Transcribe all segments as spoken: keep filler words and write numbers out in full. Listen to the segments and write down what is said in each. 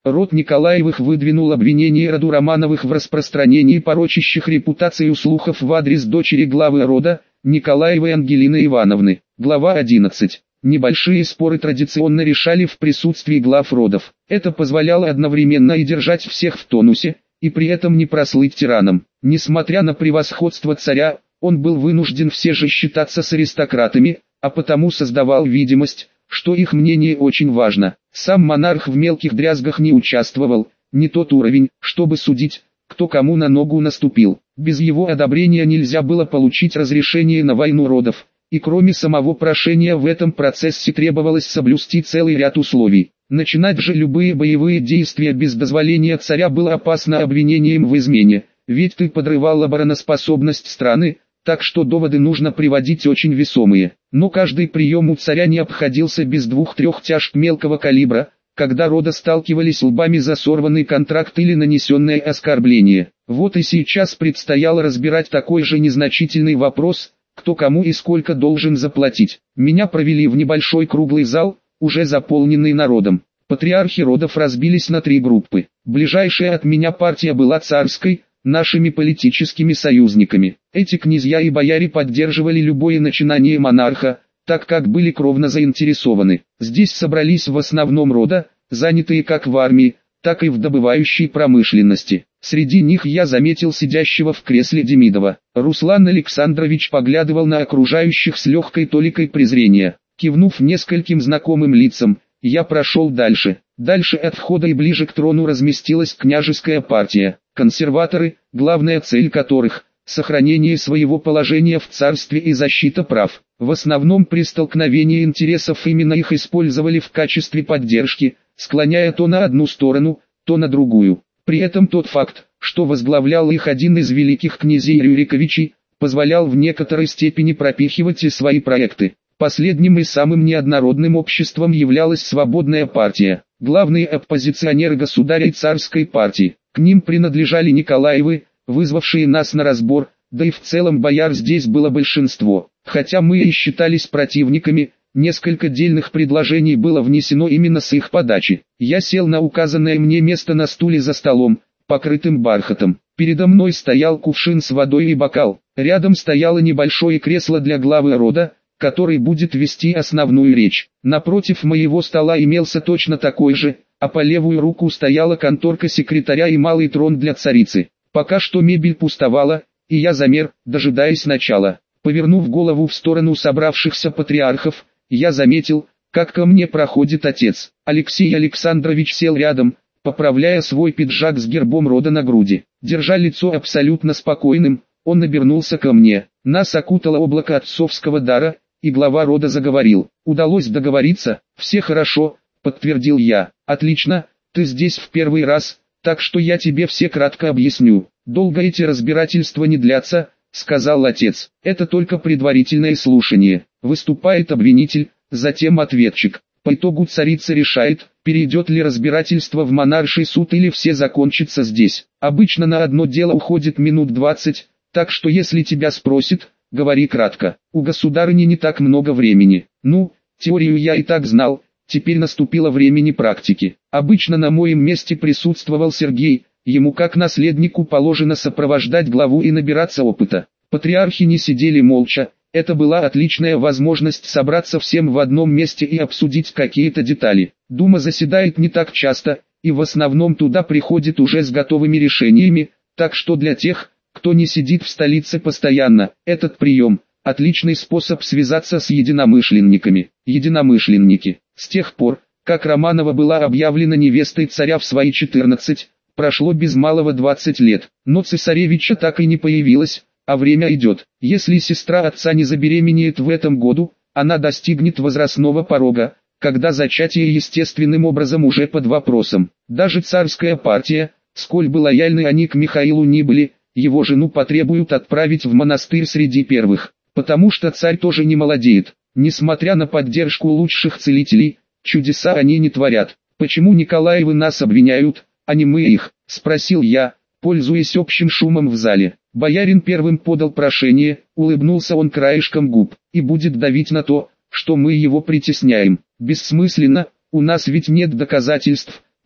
Род Николаевых выдвинул обвинение роду Романовых в распространении порочащих репутацию слухов в адрес дочери главы рода, Николаевой Ангелины Ивановны. Глава одиннадцать. Небольшие споры традиционно решали в присутствии глав родов. Это позволяло одновременно и держать всех в тонусе, и при этом не прослыть тираном. Несмотря на превосходство царя, он был вынужден все же считаться с аристократами, а потому создавал видимость, что их мнение очень важно. Сам монарх в мелких дрязгах не участвовал, не тот уровень, чтобы судить, кто кому на ногу наступил. Без его одобрения нельзя было получить разрешение на войну родов, и кроме самого прошения в этом процессе требовалось соблюсти целый ряд условий. Начинать же любые боевые действия без дозволения царя было опасно обвинением в измене, ведь ты подрывал обороноспособность страны, так что доводы нужно приводить очень весомые. Но каждый прием у царя не обходился без двух-трех тяжб мелкого калибра, когда рода сталкивались лбами за сорванный контракт или нанесенное оскорбление. Вот и сейчас предстояло разбирать такой же незначительный вопрос, кто кому и сколько должен заплатить. Меня провели в небольшой круглый зал, уже заполненный народом. Патриархи родов разбились на три группы. Ближайшая от меня партия была царской, нашими политическими союзниками. Эти князья и бояре поддерживали любое начинание монарха, так как были кровно заинтересованы. Здесь собрались в основном рода, занятые как в армии, так и в добывающей промышленности. Среди них я заметил сидящего в кресле Демидова. Руслан Александрович поглядывал на окружающих с легкой толикой презрения. Кивнув нескольким знакомым лицам, я прошел дальше. Дальше от входа и ближе к трону разместилась княжеская партия. Консерваторы, главная цель которых – сохранение своего положения в царстве и защита прав. В основном при столкновении интересов именно их использовали в качестве поддержки, склоняя то на одну сторону, то на другую. При этом тот факт, что возглавлял их один из великих князей Рюриковичей, позволял в некоторой степени пропихивать и свои проекты. Последним и самым неоднородным обществом являлась свободная партия, главные оппозиционеры государя и царской партии. К ним принадлежали Николаевы, вызвавшие нас на разбор, да и в целом бояр здесь было большинство. Хотя мы и считались противниками, несколько дельных предложений было внесено именно с их подачи. Я сел на указанное мне место на стуле за столом, покрытым бархатом. Передо мной стоял кувшин с водой и бокал. Рядом стояло небольшое кресло для главы рода, который будет вести основную речь. Напротив моего стола имелся точно такой же, а по левую руку стояла конторка секретаря и малый трон для царицы. Пока что мебель пустовала, и я замер, дожидаясь начала. Повернув голову в сторону собравшихся патриархов, я заметил, как ко мне проходит отец. Алексей Александрович сел рядом, поправляя свой пиджак с гербом рода на груди. Держа лицо абсолютно спокойным, он обернулся ко мне. Нас окутало облако отцовского дара, и глава рода заговорил. «Удалось договориться, все хорошо», — подтвердил я. «Отлично, ты здесь в первый раз, так что я тебе все кратко объясню. Долго эти разбирательства не длятся», — сказал отец. «Это только предварительное слушание. Выступает обвинитель, затем ответчик. По итогу царица решает, перейдет ли разбирательство в монарший суд или все закончится здесь. Обычно на одно дело уходит минут двадцать, так что если тебя спросит, говори кратко. У государыни не так много времени. Ну, теорию я и так знал, теперь наступило время практики. Обычно на моем месте присутствовал Сергей, ему как наследнику положено сопровождать главу и набираться опыта. Патриархи не сидели молча, это была отличная возможность собраться всем в одном месте и обсудить какие-то детали. Дума заседает не так часто, и в основном туда приходит уже с готовыми решениями, так что для тех, кто не сидит в столице постоянно, этот прием – отличный способ связаться с единомышленниками. Единомышленники. С тех пор, как Романова была объявлена невестой царя в свои четырнадцать, прошло без малого двадцать лет, но цесаревича так и не появилось, а время идет. Если сестра отца не забеременеет в этом году, она достигнет возрастного порога, когда зачатие естественным образом уже под вопросом. Даже царская партия, сколь бы лояльны они к Михаилу ни были, его жену потребуют отправить в монастырь среди первых, потому что царь тоже не молодеет. Несмотря на поддержку лучших целителей, чудеса они не творят. «Почему Николаевы нас обвиняют, а не мы их?» – спросил я, пользуясь общим шумом в зале. Боярин первым подал прошение, улыбнулся он краешком губ, и будет давить на то, что мы его притесняем. Бессмысленно, у нас ведь нет доказательств,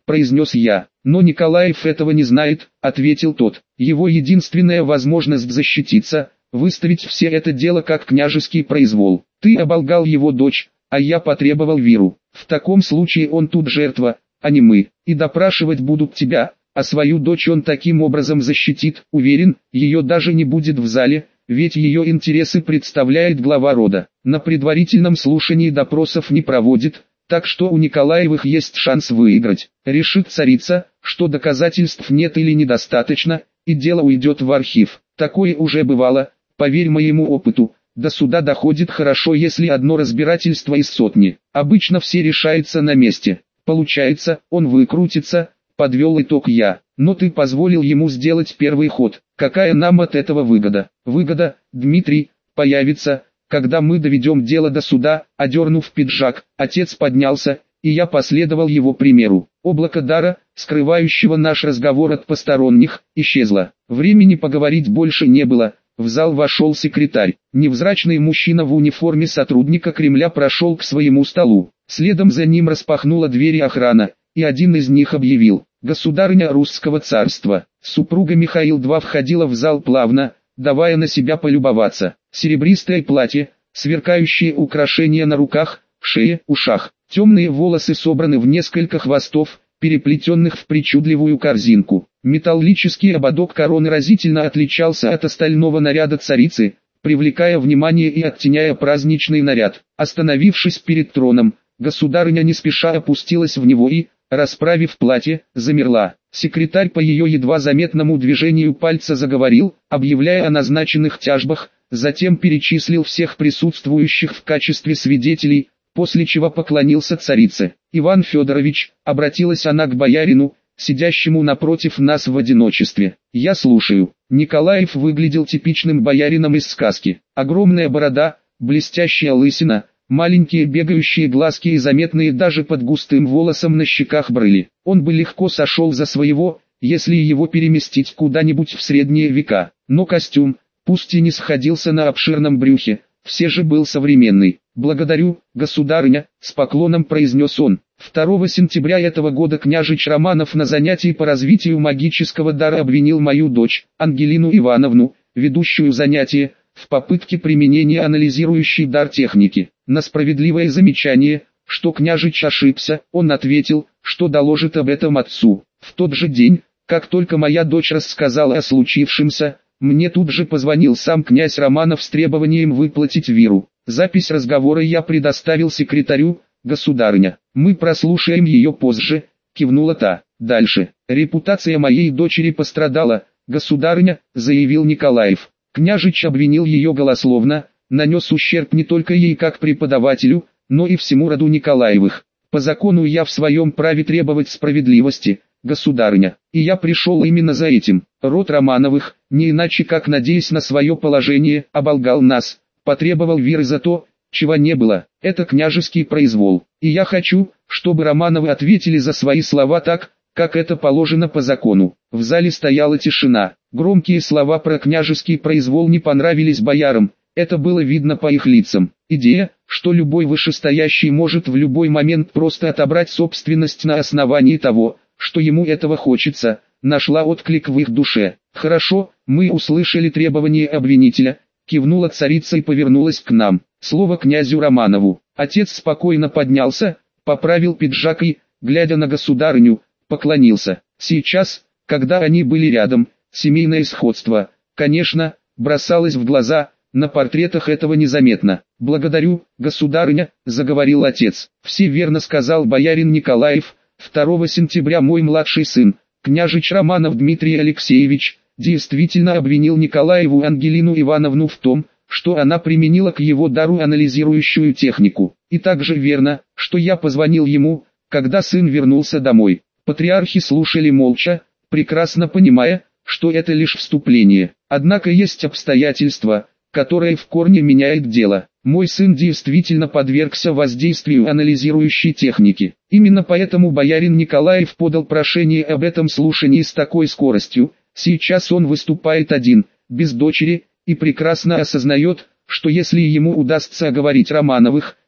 произнес я. Но Николаев этого не знает, ответил тот. Его единственная возможность защититься, выставить все это дело как княжеский произвол. Ты оболгал его дочь, а я потребовал Виру. В таком случае он тут жертва, а не мы, и допрашивать будут тебя, а свою дочь он таким образом защитит, уверен, ее даже не будет в зале, ведь ее интересы представляет глава рода. На предварительном слушании допросов не проводит, так что у Николаевых есть шанс выиграть. Решит царица, что доказательств нет или недостаточно, и дело уйдет в архив. Такое уже бывало, поверь моему опыту. До суда доходит хорошо, если одно разбирательство из сотни. Обычно все решается на месте. Получается, он выкрутится, подвел итог я. Но ты позволил ему сделать первый ход. Какая нам от этого выгода? Выгода, Дмитрий, появится, когда мы доведем дело до суда. Одернув пиджак, отец поднялся, и я последовал его примеру. Облако дара, скрывающего наш разговор от посторонних, исчезло. Времени поговорить больше не было. В зал вошел секретарь. Невзрачный мужчина в униформе сотрудника Кремля прошел к своему столу. Следом за ним распахнула двери охрана, и один из них объявил: «Государыня Русского царства». Супруга Михаил два входила в зал плавно, давая на себя полюбоваться. Серебристое платье, сверкающие украшения на руках, шее, ушах. Темные волосы собраны в несколько хвостов, переплетенных в причудливую корзинку. Металлический ободок короны разительно отличался от остального наряда царицы, привлекая внимание и оттеняя праздничный наряд. Остановившись перед троном, государыня не спеша опустилась в него и, расправив платье, замерла. Секретарь по ее едва заметному движению пальца заговорил, объявляя о назначенных тяжбах, затем перечислил всех присутствующих в качестве свидетелей, после чего поклонился царице. «Иван Федорович», — обратилась она к боярину, сидящему напротив нас в одиночестве. «Я слушаю». Николаев выглядел типичным боярином из сказки. Огромная борода, блестящая лысина, маленькие бегающие глазки и заметные даже под густым волосом на щеках брыли. Он бы легко сошел за своего, если его переместить куда-нибудь в средние века. Но костюм, пусть и не сходился на обширном брюхе, все же был современный. «Благодарю, государыня», — с поклоном произнес он. второго сентября этого года княжич Романов на занятии по развитию магического дара обвинил мою дочь, Ангелину Ивановну, ведущую занятие, в попытке применения анализирующей дар техники. На справедливое замечание, что княжич ошибся, он ответил, что доложит об этом отцу. В тот же день, как только моя дочь рассказала о случившемся, мне тут же позвонил сам князь Романов с требованием выплатить Виру. Запись разговора я предоставил секретарю. «Государыня, мы прослушаем ее позже», — кивнула та. «Дальше. Репутация моей дочери пострадала, государыня», — заявил Николаев. Княжич обвинил ее голословно, нанес ущерб не только ей как преподавателю, но и всему роду Николаевых. По закону я в своем праве требовать справедливости, государыня, и я пришел именно за этим. Род Романовых, не иначе как надеясь на свое положение, оболгал нас, потребовал Виры за то, чего не было. Это княжеский произвол, и я хочу, чтобы Романовы ответили за свои слова так, как это положено по закону. В зале стояла тишина. Громкие слова про княжеский произвол не понравились боярам, это было видно по их лицам. Идея, что любой вышестоящий может в любой момент просто отобрать собственность на основании того, что ему этого хочется, нашла отклик в их душе. «Хорошо, мы услышали требования обвинителя», — кивнула царица и повернулась к нам. Слово князю Романову. Отец спокойно поднялся, поправил пиджак и, глядя на государыню, поклонился. Сейчас, когда они были рядом, семейное сходство, конечно, бросалось в глаза, на портретах этого незаметно. «Благодарю, государыня», — заговорил отец. «Все верно сказал боярин Николаев. второго сентября мой младший сын, княжич Романов Дмитрий Алексеевич, действительно обвинил Николаеву Ангелину Ивановну в том, что она применила к его дару анализирующую технику. И также верно, что я позвонил ему, когда сын вернулся домой». Патриархи слушали молча, прекрасно понимая, что это лишь вступление. Однако есть обстоятельства, которое в корне меняет дело. Мой сын действительно подвергся воздействию анализирующей техники. Именно поэтому боярин Николаев подал прошение об этом слушании с такой скоростью. Сейчас он выступает один, без дочери, и прекрасно осознает, что если ему удастся оговорить Романовых,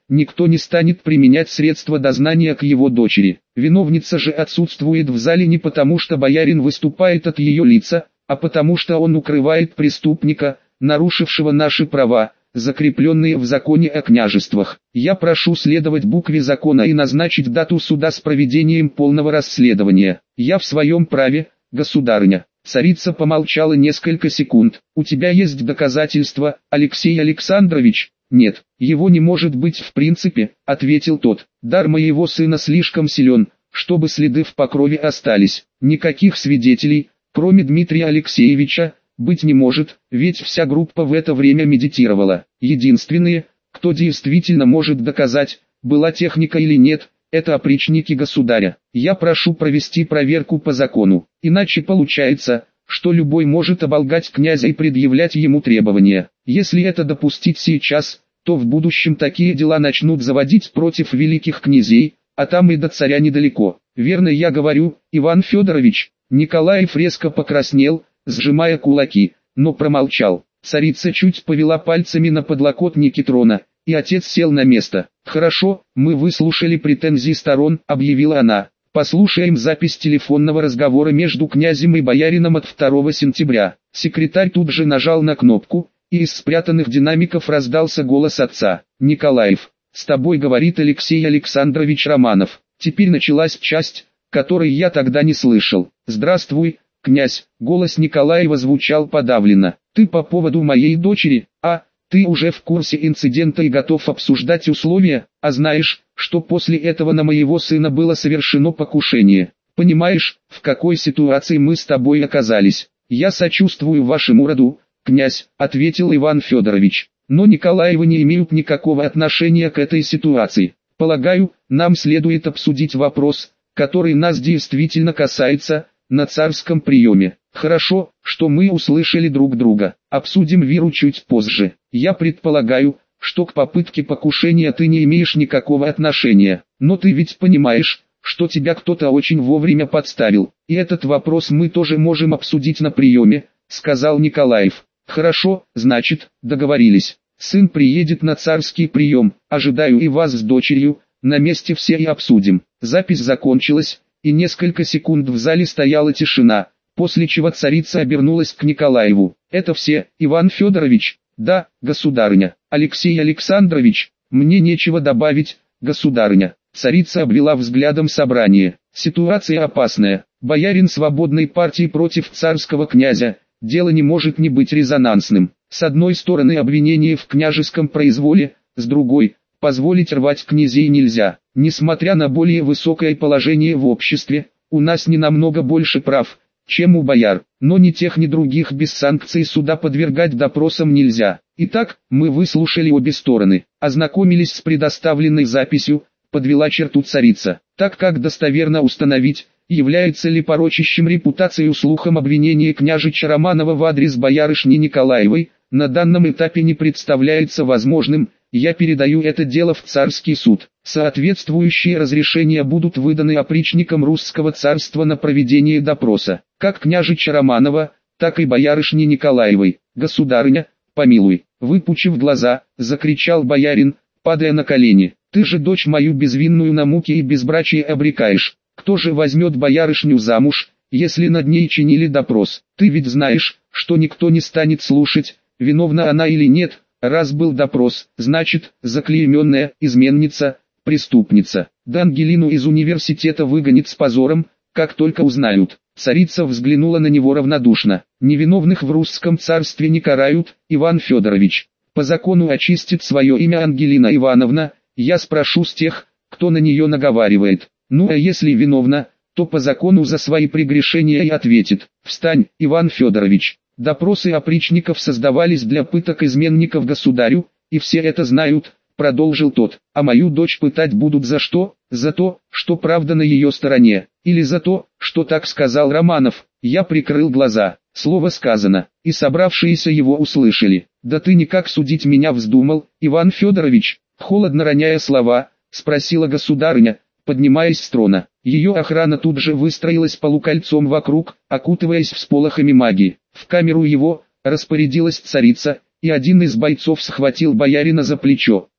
никто не станет применять средства дознания к его дочери. Виновница же отсутствует в зале не потому, что боярин выступает от ее лица, а потому что он укрывает преступника, нарушившего наши права, закрепленные в законе о княжествах. Я прошу следовать букве закона и назначить дату суда с проведением полного расследования. Я в своем праве, государыня». Царица помолчала несколько секунд. «У тебя есть доказательства, Алексей Александрович?» «Нет, его не может быть в принципе», — ответил тот. «Дар моего сына слишком силен, чтобы следы в покрове остались. Никаких свидетелей, кроме Дмитрия Алексеевича, быть не может, ведь вся группа в это время медитировала. Единственные, кто действительно может доказать, была техника или нет, это опричники государя. Я прошу провести проверку по закону, иначе получается, что любой может оболгать князя и предъявлять ему требования. Если это допустить сейчас, то в будущем такие дела начнут заводить против великих князей, а там и до царя недалеко. Верно я говорю, Иван Федорович?» Николаев резко покраснел, сжимая кулаки, но промолчал. Царица чуть повела пальцами на подлокотнике трона, и отец сел на место. «Хорошо, мы выслушали претензии сторон», — объявила она. «Послушаем запись телефонного разговора между князем и боярином от второго сентября». Секретарь тут же нажал на кнопку, и из спрятанных динамиков раздался голос отца. «Николаев, с тобой говорит Алексей Александрович Романов». Теперь началась часть, которой я тогда не слышал. «Здравствуй, князь», — голос Николаева звучал подавленно. «Ты по поводу моей дочери, а, ты уже в курсе инцидента и готов обсуждать условия, а знаешь, что после этого на моего сына было совершено покушение. Понимаешь, в какой ситуации мы с тобой оказались? Я сочувствую вашему роду, князь», — ответил Иван Федорович. «Но Николаевы не имеют никакого отношения к этой ситуации. Полагаю, нам следует обсудить вопрос, который нас действительно касается, на царском приеме. Хорошо, что мы услышали друг друга. Обсудим Веру чуть позже. Я предполагаю, что к попытке покушения ты не имеешь никакого отношения. Но ты ведь понимаешь, что тебя кто-то очень вовремя подставил. И этот вопрос мы тоже можем обсудить на приеме», — сказал Николаев. «Хорошо, значит, договорились. Сын приедет на царский прием, ожидаю и вас с дочерью, на месте все и обсудим». Запись закончилась, и несколько секунд в зале стояла тишина, после чего царица обернулась к Николаеву. «Это все, Иван Федорович?» «Да, государыня». «Алексей Александрович, мне нечего добавить, государыня». Царица обвела взглядом собрание. «Ситуация опасная. Боярин свободной партии против царского князя. Дело не может не быть резонансным. С одной стороны обвинение в княжеском произволе, с другой, позволить рвать князей нельзя. Несмотря на более высокое положение в обществе, у нас не намного больше прав, чем у бояр, но ни тех ни других без санкций суда подвергать допросам нельзя. Итак, мы выслушали обе стороны, ознакомились с предоставленной записью, подвела черту царица. Так как достоверно установить, является ли порочащим репутацию слухом обвинение княжича Романова в адрес боярышни Николаевой, на данном этапе не представляется возможным, я передаю это дело в царский суд. Соответствующие разрешения будут выданы опричникам русского царства на проведение допроса, как княжича Романова, так и боярышни Николаевой. «Государыня, помилуй», выпучив глаза, закричал боярин, падая на колени. «Ты же дочь мою безвинную на муки и безбрачие обрекаешь. Кто же возьмет боярышню замуж, если над ней чинили допрос? Ты ведь знаешь, что никто не станет слушать, виновна она или нет. Раз был допрос, значит, заклейменная, изменница, преступница. Да Ангелину из университета выгонит с позором, как только узнают». Царица взглянула на него равнодушно. «Невиновных в русском царстве не карают, Иван Федорович. По закону очистит свое имя Ангелина Ивановна, я спрошу с тех, кто на нее наговаривает. Ну а если виновна, то по закону за свои прегрешения и ответит. Встань, Иван Федорович». Допросы опричников создавались для пыток изменников государю, и все это знают, продолжил тот. А мою дочь пытать будут за что? За то, что правда на ее стороне, или за то, что так сказал Романов. Я прикрыл глаза. Слово сказано, и собравшиеся его услышали. «Да ты никак судить меня вздумал, Иван Федорович?» Холодно роняя слова, спросила государыня, поднимаясь с трона. Ее охрана тут же выстроилась полукольцом вокруг, окутываясь всполохами магии. В камеру его распорядилась царица, и один из бойцов схватил боярина за плечо.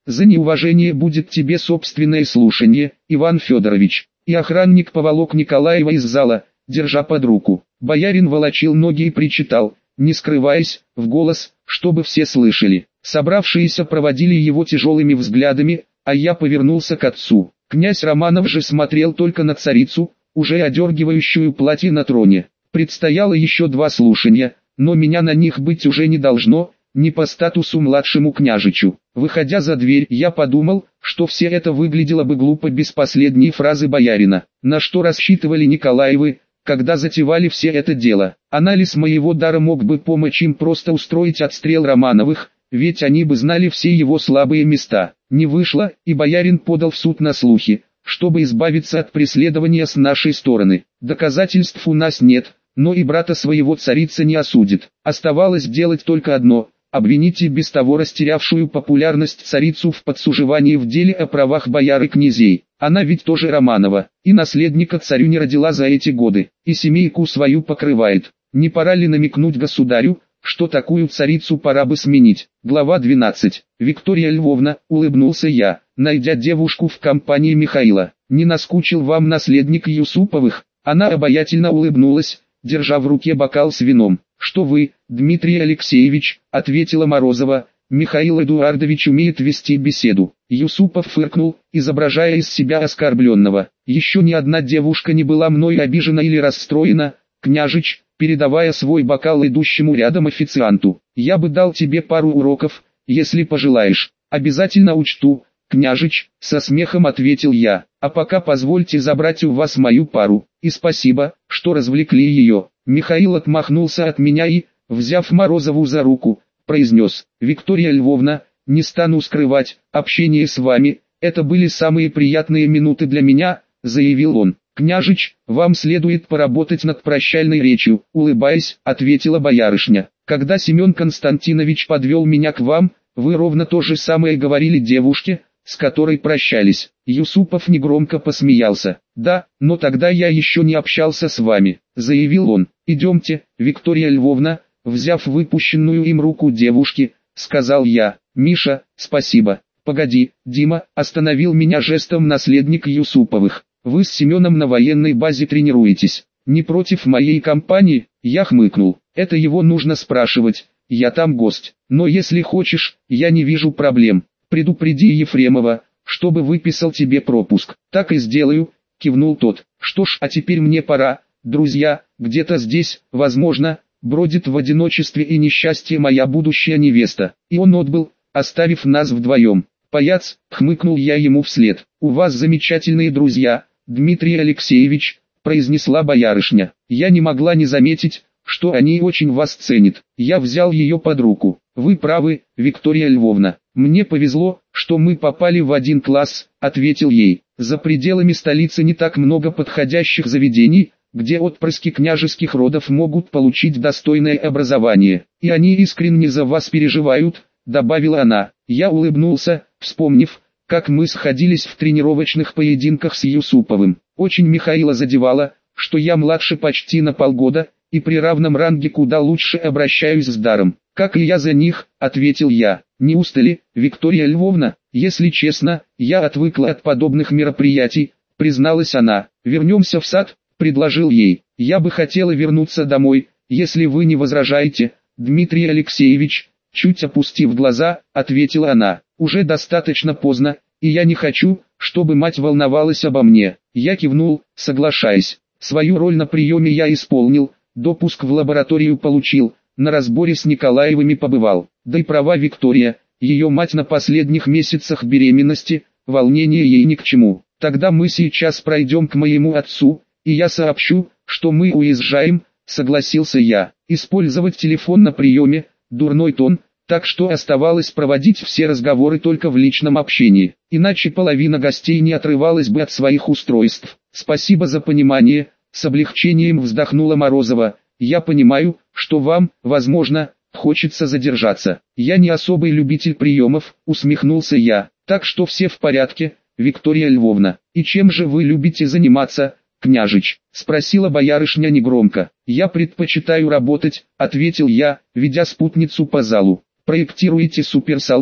За неуважение будет тебе собственное слушание, Иван Федорович. И охранник поволок Николаева из зала, держа под руку. Боярин волочил ноги и причитал, не скрываясь, в голос, чтобы все слышали. Собравшиеся проводили его тяжелыми взглядами, а я повернулся к отцу. Князь Романов же смотрел только на царицу, уже одергивающую платье на троне. Предстояло еще два слушания, но меня на них быть уже не должно, не по статусу младшему княжичу. Выходя за дверь, я подумал, что все это выглядело бы глупо без последней фразы боярина. На что рассчитывали Николаевы, когда затевали все это дело? Анализ моего дара мог бы помочь им просто устроить отстрел Романовых, ведь они бы знали все его слабые места. Не вышло, и боярин подал в суд на слухи, чтобы избавиться от преследования с нашей стороны. Доказательств у нас нет, но и брата своего царица не осудит. Оставалось делать только одно – обвинить и без того растерявшую популярность царицу в подсуживании в деле о правах бояр и князей. Она ведь тоже Романова, и наследника царю не родила за эти годы, и семейку свою покрывает. Не пора ли намекнуть государю, что такую царицу пора бы сменить? Глава двенадцать. Виктория Львовна, улыбнулся я, найдя девушку в компании Михаила. Не наскучил вам наследник Юсуповых? Она обаятельно улыбнулась, держа в руке бокал с вином. Что вы, Дмитрий Алексеевич, ответила Морозова, Михаил Эдуардович умеет вести беседу. Юсупов фыркнул, изображая из себя оскорбленного. Еще ни одна девушка не была мной обижена или расстроена, княжич, передавая свой бокал идущему рядом официанту. Я бы дал тебе пару уроков, если пожелаешь. Обязательно учту, княжич, со смехом ответил я. А пока позвольте забрать у вас мою пару. И спасибо, что развлекли ее. Михаил отмахнулся от меня и, взяв Морозову за руку, произнес: Виктория Львовна, не стану скрывать, общение с вами, это были самые приятные минуты для меня, заявил он. Княжич, вам следует поработать над прощальной речью, улыбаясь, ответила боярышня. Когда Семен Константинович подвел меня к вам, вы ровно то же самое говорили девушке, с которой прощались. Юсупов негромко посмеялся. Да, но тогда я еще не общался с вами, заявил он. Идемте, Виктория Львовна, взяв выпущенную им руку девушки, сказал я. Миша, спасибо. Погоди, Дима, остановил меня жестом наследник Юсуповых. Вы с Семеном на военной базе тренируетесь. Не против моей компании? Я хмыкнул. Это его нужно спрашивать, я там гость. Но если хочешь, я не вижу проблем. Предупреди Ефремова, чтобы выписал тебе пропуск. Так и сделаю, кивнул тот. Что ж, а теперь мне пора. Друзья, где-то здесь, возможно, бродит в одиночестве и несчастье моя будущая невеста. И он отбыл, оставив нас вдвоем. Паяц, хмыкнул я ему вслед. У вас замечательные друзья, Дмитрий Алексеевич, произнесла боярышня. Я не могла не заметить, что они очень вас ценят. Я взял ее под руку. Вы правы, Виктория Львовна. Мне повезло, что мы попали в один класс, ответил ей. За пределами столицы не так много подходящих заведений, где отпрыски княжеских родов могут получить достойное образование. И они искренне за вас переживают, добавила она. Я улыбнулся, вспомнив, как мы сходились в тренировочных поединках с Юсуповым. Очень Михаила задевало, что я младше почти на полгода, и при равном ранге куда лучше обращаюсь с даром. Как и я за них, ответил я. Не устали, Виктория Львовна? Если честно, я отвыкла от подобных мероприятий, призналась она. Вернемся в сад, предложил ей. Я бы хотела вернуться домой, если вы не возражаете, Дмитрий Алексеевич, чуть опустив глаза, ответила она. Уже достаточно поздно, и я не хочу, чтобы мать волновалась обо мне. Я кивнул, соглашаясь. Свою роль на приеме я исполнил, допуск в лабораторию получил, на разборе с Николаевыми побывал. Да и права Виктория, ее мать на последних месяцах беременности, волнение ей ни к чему. Тогда мы сейчас пройдем к моему отцу, и я сообщу, что мы уезжаем, согласился я. Использовать телефон на приеме, дурной тон, так что оставалось проводить все разговоры только в личном общении, иначе половина гостей не отрывалась бы от своих устройств. Спасибо за понимание, с облегчением вздохнула Морозова. Я понимаю, что вам, возможно, хочется задержаться. Я не особый любитель приемов, усмехнулся я. Так что все в порядке, Виктория Львовна. И чем же вы любите заниматься, княжич? Спросила боярышня негромко. Я предпочитаю работать, ответил я, ведя спутницу по залу. Проектируете суперсолдат?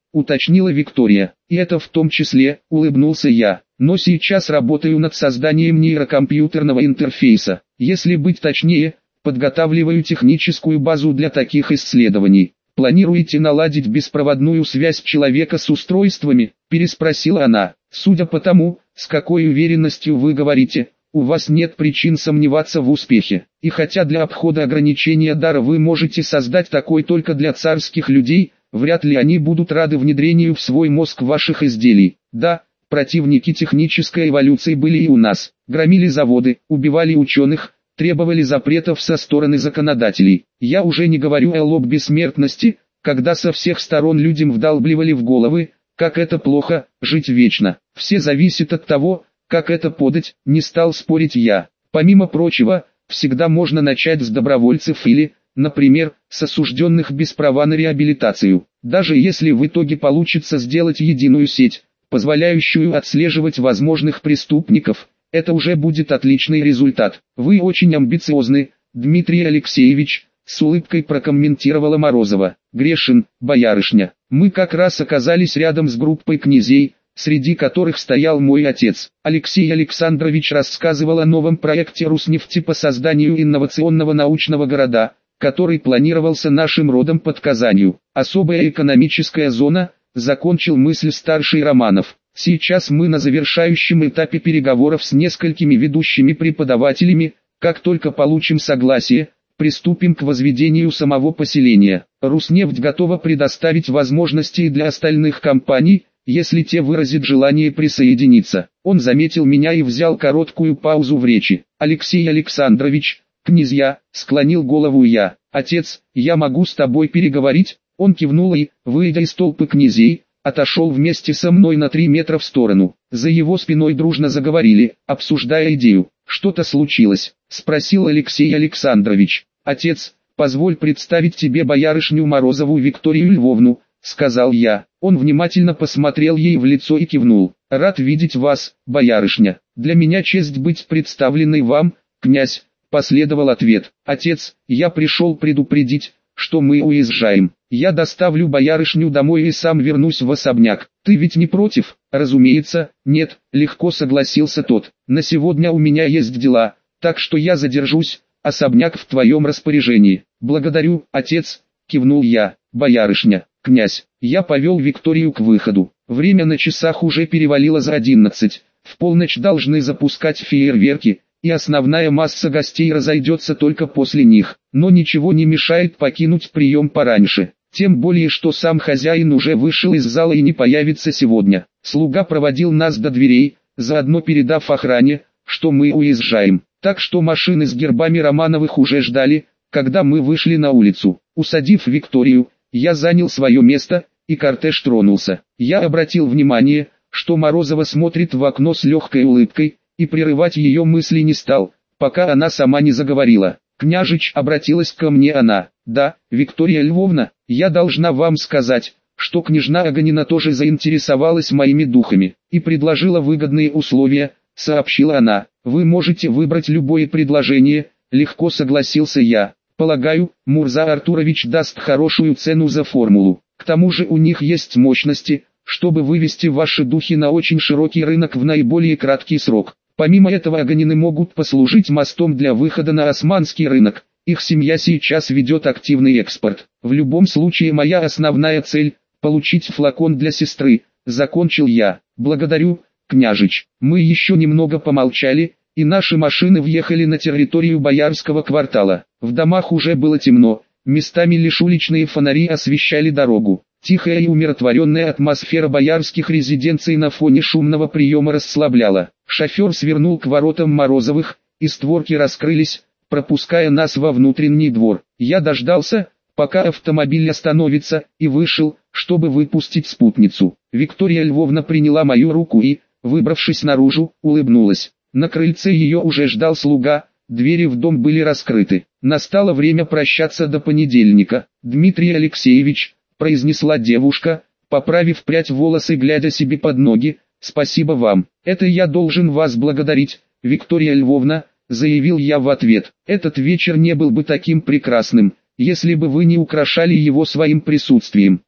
уточнила Виктория. И это в том числе, улыбнулся я. Но сейчас работаю над созданием нейрокомпьютерного интерфейса. Если быть точнее, подготавливаю техническую базу для таких исследований. Планируете наладить беспроводную связь человека с устройствами? Переспросила она. Судя по тому, с какой уверенностью вы говорите, у вас нет причин сомневаться в успехе. И хотя для обхода ограничения дара вы можете создать такой только для царских людей, вряд ли они будут рады внедрению в свой мозг ваших изделий. Да, противники технической эволюции были и у нас. Громили заводы, убивали ученых, требовали запретов со стороны законодателей. Я уже не говорю о лоб бессмертности, когда со всех сторон людям вдалбливали в головы, как это плохо, жить вечно. Все зависит от того, как это подать, не стал спорить я. Помимо прочего, всегда можно начать с добровольцев или, например, с осужденных без права на реабилитацию. Даже если в итоге получится сделать единую сеть, позволяющую отслеживать возможных преступников, это уже будет отличный результат. Вы очень амбициозны, Дмитрий Алексеевич, с улыбкой прокомментировала Морозова. Грешин, боярышня. Мы как раз оказались рядом с группой князей, среди которых стоял мой отец. Алексей Александрович рассказывал о новом проекте Руснефти по созданию инновационного научного города, который планировался нашим родом под Казанью. Особая экономическая зона, закончил мысль старший Романов. Сейчас мы на завершающем этапе переговоров с несколькими ведущими преподавателями. Как только получим согласие, приступим к возведению самого поселения. Руснефть готова предоставить возможности и для остальных компаний, если те выразят желание присоединиться. Он заметил меня и взял короткую паузу в речи. Алексей Александрович, князья, склонил голову я. Отец, я могу с тобой переговорить? Он кивнул и, выйдя из толпы князей, отошел вместе со мной на три метра в сторону. За его спиной дружно заговорили, обсуждая идею. Что-то случилось? Спросил Алексей Александрович. Отец, позволь представить тебе боярышню Морозову Викторию Львовну, сказал я. Он внимательно посмотрел ей в лицо и кивнул. Рад видеть вас, боярышня. Для меня честь быть представленной вам, князь, последовал ответ. Отец, я пришел предупредить, что мы уезжаем. Я доставлю боярышню домой и сам вернусь в особняк. Ты ведь не против? Разумеется, нет, легко согласился тот. На сегодня у меня есть дела, так что я задержусь, особняк в твоем распоряжении. Благодарю, отец, кивнул я. Боярышня, князь, я повел Викторию к выходу. Время на часах уже перевалило за одиннадцать. В полночь должны запускать фейерверки, и основная масса гостей разойдется только после них. Но ничего не мешает покинуть прием пораньше. Тем более, что сам хозяин уже вышел из зала и не появится сегодня. Слуга проводил нас до дверей, заодно передав охране, что мы уезжаем. Так что машины с гербами Романовых уже ждали, когда мы вышли на улицу. Усадив Викторию, я занял свое место, и кортеж тронулся. Я обратил внимание, что Морозова смотрит в окно с легкой улыбкой, и прерывать ее мысли не стал, пока она сама не заговорила. «Княжич», обратилась ко мне она. «Да, Виктория Львовна, я должна вам сказать, что княжна Аганина тоже заинтересовалась моими духами, и предложила выгодные условия», сообщила она. «Вы можете выбрать любое предложение», легко согласился я. «Полагаю, Мурза Артурович даст хорошую цену за формулу. К тому же у них есть мощности, чтобы вывести ваши духи на очень широкий рынок в наиболее краткий срок. Помимо этого Аганины могут послужить мостом для выхода на османский рынок. Их семья сейчас ведет активный экспорт. В любом случае моя основная цель – получить флакон для сестры», закончил я. «Благодарю, княжич». Мы еще немного помолчали, и наши машины въехали на территорию Боярского квартала. В домах уже было темно, местами лишь уличные фонари освещали дорогу. Тихая и умиротворенная атмосфера боярских резиденций на фоне шумного приема расслабляла. Шофер свернул к воротам Морозовых, и створки раскрылись, пропуская нас во внутренний двор. Я дождался, пока автомобиль остановится, и вышел, чтобы выпустить спутницу. Виктория Львовна приняла мою руку и, выбравшись наружу, улыбнулась. На крыльце ее уже ждал слуга, двери в дом были раскрыты. Настало время прощаться до понедельника. «Дмитрий Алексеевич», произнесла девушка, поправив прядь волосы, глядя себе под ноги, «спасибо вам. Это я должен вас благодарить, Виктория Львовна», заявил я в ответ. «Этот вечер не был бы таким прекрасным, если бы вы не украшали его своим присутствием.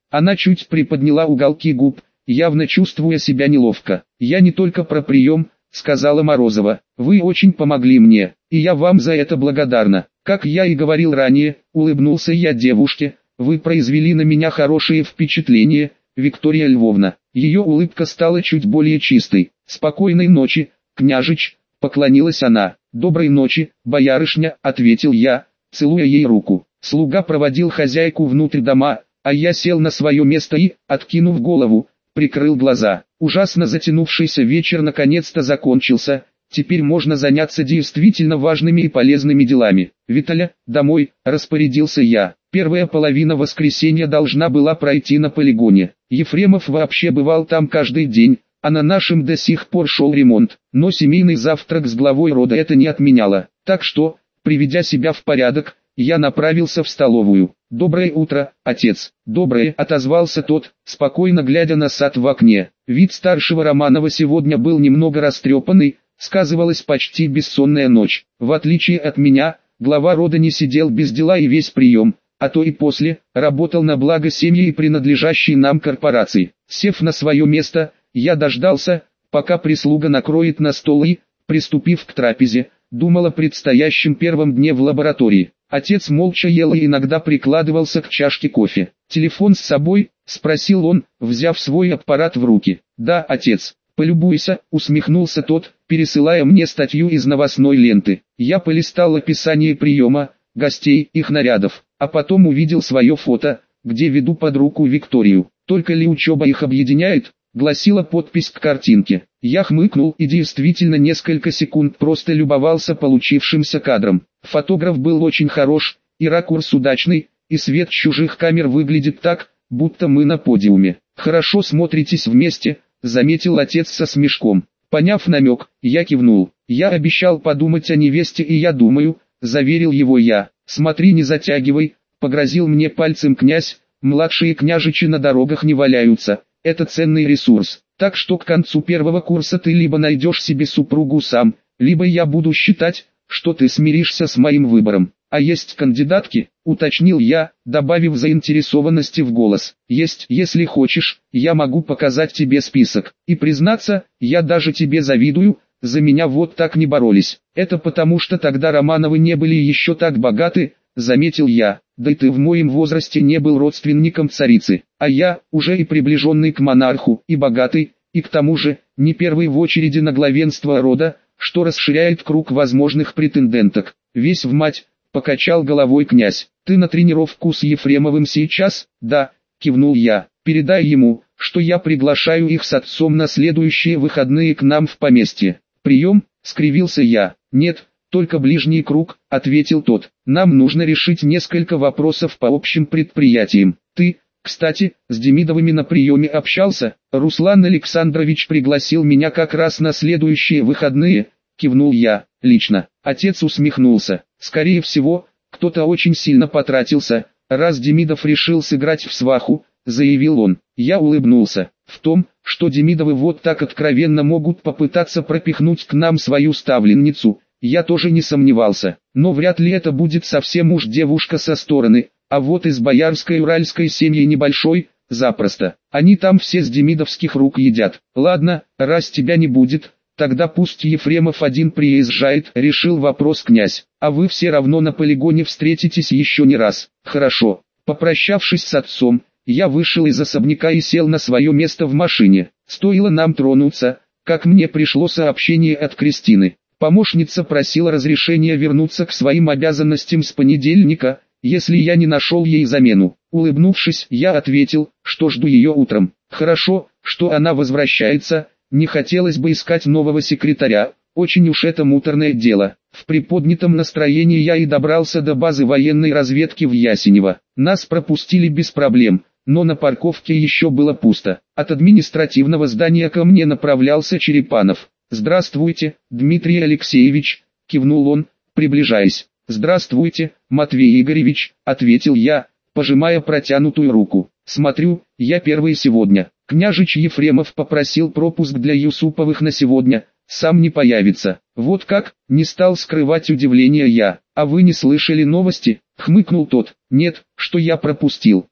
Она чуть приподняла уголки губ, явно чувствуя себя неловко. «Я не только про прием», — сказала Морозова. «Вы очень помогли мне, и я вам за это благодарна. Как я и говорил ранее», — улыбнулся я девушке, — «вы произвели на меня хорошее впечатление, Виктория Львовна». Ее улыбка стала чуть более чистой. «Спокойной ночи, княжич», — поклонилась она. «Доброй ночи, боярышня», — ответил я, целуя ей руку. Слуга проводил хозяйку внутрь дома, а я сел на свое место и, откинув голову, прикрыл глаза. Ужасно затянувшийся вечер наконец-то закончился, теперь можно заняться действительно важными и полезными делами. «Виталя, домой», — распорядился я. Первая половина воскресенья должна была пройти на полигоне. Ефремов вообще бывал там каждый день, а на нашем до сих пор шел ремонт. Но семейный завтрак с главой рода это не отменяло. Так что, приведя себя в порядок, я направился в столовую. «Доброе утро, отец». «Доброе», — отозвался тот, спокойно глядя на сад в окне. Вид старшего Романова сегодня был немного растрепанный, сказывалась почти бессонная ночь. В отличие от меня, глава рода не сидел без дела и весь прием, а то и после, работал на благо семьи и принадлежащей нам корпорации. Сев на свое место, я дождался, пока прислуга накроет на стол и, приступив к трапезе, думал о предстоящем первом дне в лаборатории. Отец молча ел и иногда прикладывался к чашке кофе. «Телефон с собой?» — спросил он, взяв свой аппарат в руки. «Да, отец». «Полюбуйся», — усмехнулся тот, пересылая мне статью из новостной ленты. Я полистал описание приема, гостей, их нарядов, а потом увидел свое фото, где веду под руку Викторию. «Только ли учеба их объединяет?» — гласила подпись к картинке. Я хмыкнул и действительно несколько секунд просто любовался получившимся кадром. Фотограф был очень хорош, и ракурс удачный, и свет чужих камер выглядит так, будто мы на подиуме. «Хорошо смотритесь вместе», — заметил отец со смешком. Поняв намек, я кивнул. «Я обещал подумать о невесте, и я думаю», — заверил его я. «Смотри, не затягивай», — погрозил мне пальцем князь, «младшие княжичи на дорогах не валяются, это ценный ресурс, так что к концу первого курса ты либо найдешь себе супругу сам, либо я буду считать, что ты смиришься с моим выбором». «А есть кандидатки?» — уточнил я, добавив заинтересованности в голос. «Есть, если хочешь, я могу показать тебе список. И признаться, я даже тебе завидую, за меня вот так не боролись. Это потому что тогда Романовы не были еще так богаты», — заметил я. «Да и ты в моем возрасте не был родственником царицы, а я, уже и приближенный к монарху, и богатый, и к тому же, не первый в очереди на главенство рода, что расширяет круг возможных претенденток. Весь в мать». Покачал головой князь. «Ты на тренировку с Ефремовым сейчас?» «Да», кивнул я. «Передай ему, что я приглашаю их с отцом на следующие выходные к нам в поместье». «Прием?» — скривился я. «Нет, только ближний круг», — ответил тот. «Нам нужно решить несколько вопросов по общим предприятиям. Ты, кстати, с Демидовыми на приеме общался?» «Руслан Александрович пригласил меня как раз на следующие выходные», — кивнул я. «Лично». Отец усмехнулся. «Скорее всего, кто-то очень сильно потратился, раз Демидов решил сыграть в сваху», — заявил он. Я улыбнулся. В том, что Демидовы вот так откровенно могут попытаться пропихнуть к нам свою ставленницу, я тоже не сомневался. Но вряд ли это будет совсем уж девушка со стороны, а вот из боярской уральской семьи небольшой, запросто. Они там все с демидовских рук едят. «Ладно, раз тебя не будет, тогда пусть Ефремов один приезжает», — решил вопрос князь. «А вы все равно на полигоне встретитесь еще не раз». «Хорошо». Попрощавшись с отцом, я вышел из особняка и сел на свое место в машине. Стоило нам тронуться, как мне пришло сообщение от Кристины. Помощница просила разрешения вернуться к своим обязанностям с понедельника, если я не нашел ей замену. Улыбнувшись, я ответил, что жду ее утром. Хорошо, что она возвращается. Не хотелось бы искать нового секретаря, очень уж это муторное дело. В приподнятом настроении я и добрался до базы военной разведки в Ясенево. Нас пропустили без проблем, но на парковке еще было пусто. От административного здания ко мне направлялся Черепанов. «Здравствуйте, Дмитрий Алексеевич», — кивнул он, приближаясь. «Здравствуйте, Матвей Игоревич», — ответил я, пожимая протянутую руку. «Смотрю, я первый сегодня. Княжич Ефремов попросил пропуск для Юсуповых на сегодня, сам не появится». «Вот как?» — не стал скрывать удивление я. «А вы не слышали новости?» — хмыкнул тот. «Нет, что я пропустил?»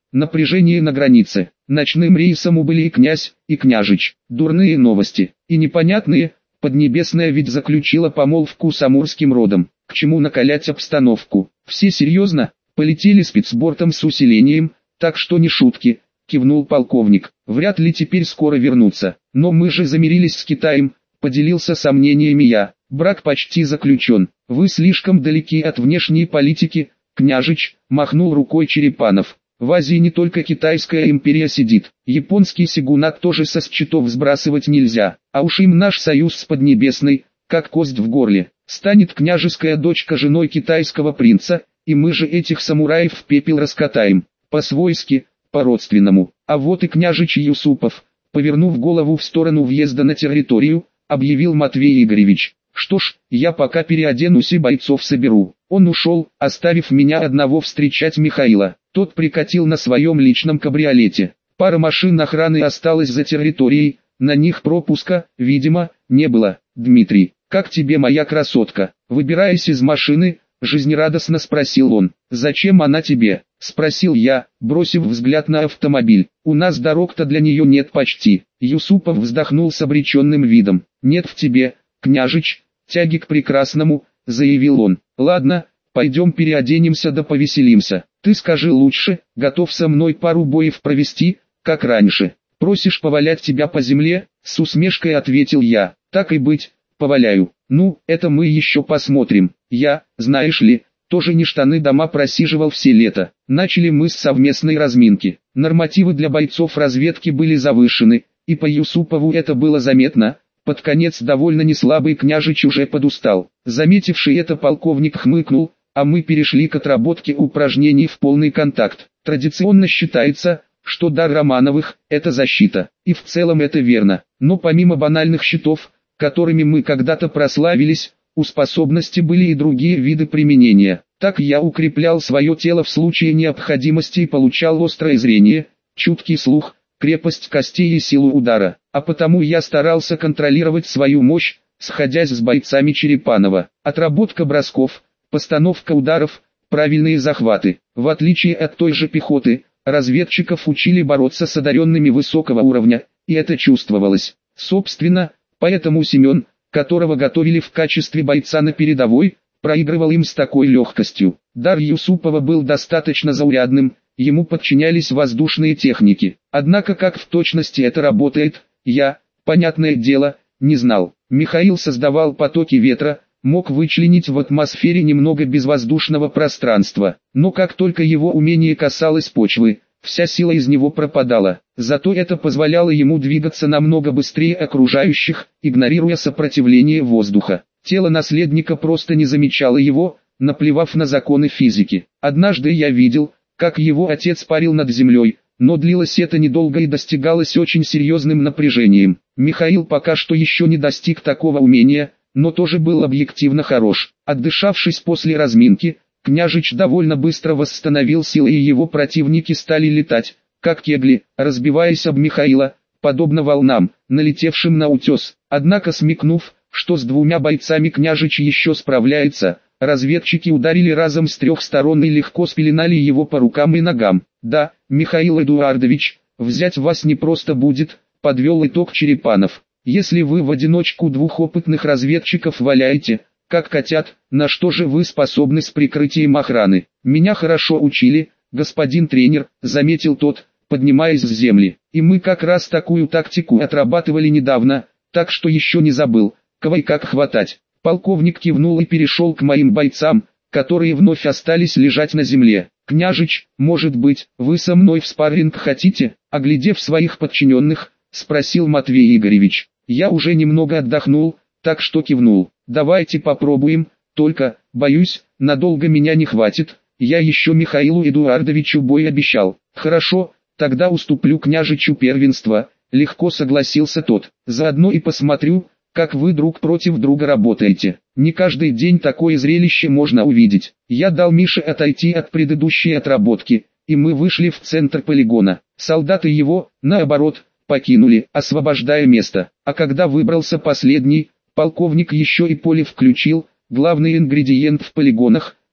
напряжение на границе. Ночным рейсом убыли и князь, и княжич. Дурные новости, и непонятные. Поднебесная ведь заключила помолвку с амурским родом. К чему накалять обстановку? Все серьезно? Полетели спецбортом с усилением, так что не шутки, кивнул полковник. Вряд ли теперь скоро вернутся. Но мы же замирились с Китаем, поделился сомнениями я. Брак почти заключен. Вы слишком далеки от внешней политики, княжич, махнул рукой Черепанов. В Азии не только китайская империя сидит, японский сигунат тоже со счетов сбрасывать нельзя, а уж им наш союз с Поднебесной, как кость в горле. Станет княжеская дочка женой китайского принца, и мы же этих самураев в пепел раскатаем, по-свойски, по-родственному. А вот и княжич Юсупов, повернув голову в сторону въезда на территорию, объявил Матвей Игоревич. Что ж, я пока переоденусь и бойцов соберу. Он ушел, оставив меня одного встречать Михаила. Тот прикатил на своем личном кабриолете. Пара машин охраны осталась за территорией, на них пропуска, видимо, не было. «Дмитрий, как тебе моя красотка?» Выбираясь из машины, жизнерадостно спросил он. «Зачем она тебе?» — спросил я, бросив взгляд на автомобиль. «У нас дорог-то для нее нет почти». Юсупов вздохнул с обреченным видом. «Нет в тебе, княжич, тяги к прекрасному», — заявил он. «Ладно, пойдем переоденемся да повеселимся. Ты скажи лучше, готов со мной пару боев провести, как раньше. Просишь повалять тебя по земле?» — с усмешкой ответил я. «Так и быть, поваляю. Ну, это мы еще посмотрим. Я, знаешь ли, тоже не штаны дома просиживал все лето. Начали мы с совместной разминки. Нормативы для бойцов разведки были завышены, и по Юсупову это было заметно». Под конец довольно неслабый княжич уже подустал. Заметивший это полковник хмыкнул, а мы перешли к отработке упражнений в полный контакт. Традиционно считается, что дар Романовых – это защита, и в целом это верно. Но помимо банальных щитов, которыми мы когда-то прославились, у способности были и другие виды применения. Так я укреплял свое тело в случае необходимости и получал острое зрение, чуткий слух, крепость костей и силу удара, а потому я старался контролировать свою мощь, сходясь с бойцами Черепанова. Отработка бросков, постановка ударов, правильные захваты. В отличие от той же пехоты, разведчиков учили бороться с одаренными высокого уровня, и это чувствовалось. Собственно, поэтому Семен, которого готовили в качестве бойца на передовой, проигрывал им с такой легкостью. Дар Юсупова был достаточно заурядным, ему подчинялись воздушные техники. Однако как в точности это работает, я, понятное дело, не знал. Михаил создавал потоки ветра, мог вычленить в атмосфере немного безвоздушного пространства. Но как только его умение касалось почвы, вся сила из него пропадала. Зато это позволяло ему двигаться намного быстрее окружающих, игнорируя сопротивление воздуха. Тело наследника просто не замечало его, наплевав на законы физики. Однажды я видел, как его отец парил над землей, но длилось это недолго и достигалось очень серьезным напряжением. Михаил пока что еще не достиг такого умения, но тоже был объективно хорош. Отдышавшись после разминки, княжич довольно быстро восстановил силы, и его противники стали летать, как кегли, разбиваясь об Михаила, подобно волнам, налетевшим на утес. Однако смекнув, что с двумя бойцами княжич еще справляется, разведчики ударили разом с трех сторон и легко спеленали его по рукам и ногам. «Да, Михаил Эдуардович, взять вас не просто будет», — подвел итог Черепанов. «Если вы в одиночку двух опытных разведчиков валяете, как котят, на что же вы способны с прикрытием охраны? Меня хорошо учили, господин тренер», — заметил тот, поднимаясь с земли. «И мы как раз такую тактику отрабатывали недавно, так что еще не забыл, кого и как хватать». Полковник кивнул и перешел к моим бойцам, которые вновь остались лежать на земле. «Княжич, может быть, вы со мной в спарринг хотите?» Оглядев своих подчиненных, спросил Матвей Игоревич. Я уже немного отдохнул, так что кивнул. «Давайте попробуем, только, боюсь, надолго меня не хватит, я еще Михаилу Эдуардовичу бой обещал». «Хорошо, тогда уступлю княжичу первенство», — легко согласился тот. «Заодно и посмотрю, как вы друг против друга работаете. Не каждый день такое зрелище можно увидеть». Я дал Мише отойти от предыдущей отработки, и мы вышли в центр полигона. Солдаты его, наоборот, покинули, освобождая место. А когда выбрался последний, полковник еще и поле включил, главный ингредиент в полигонах,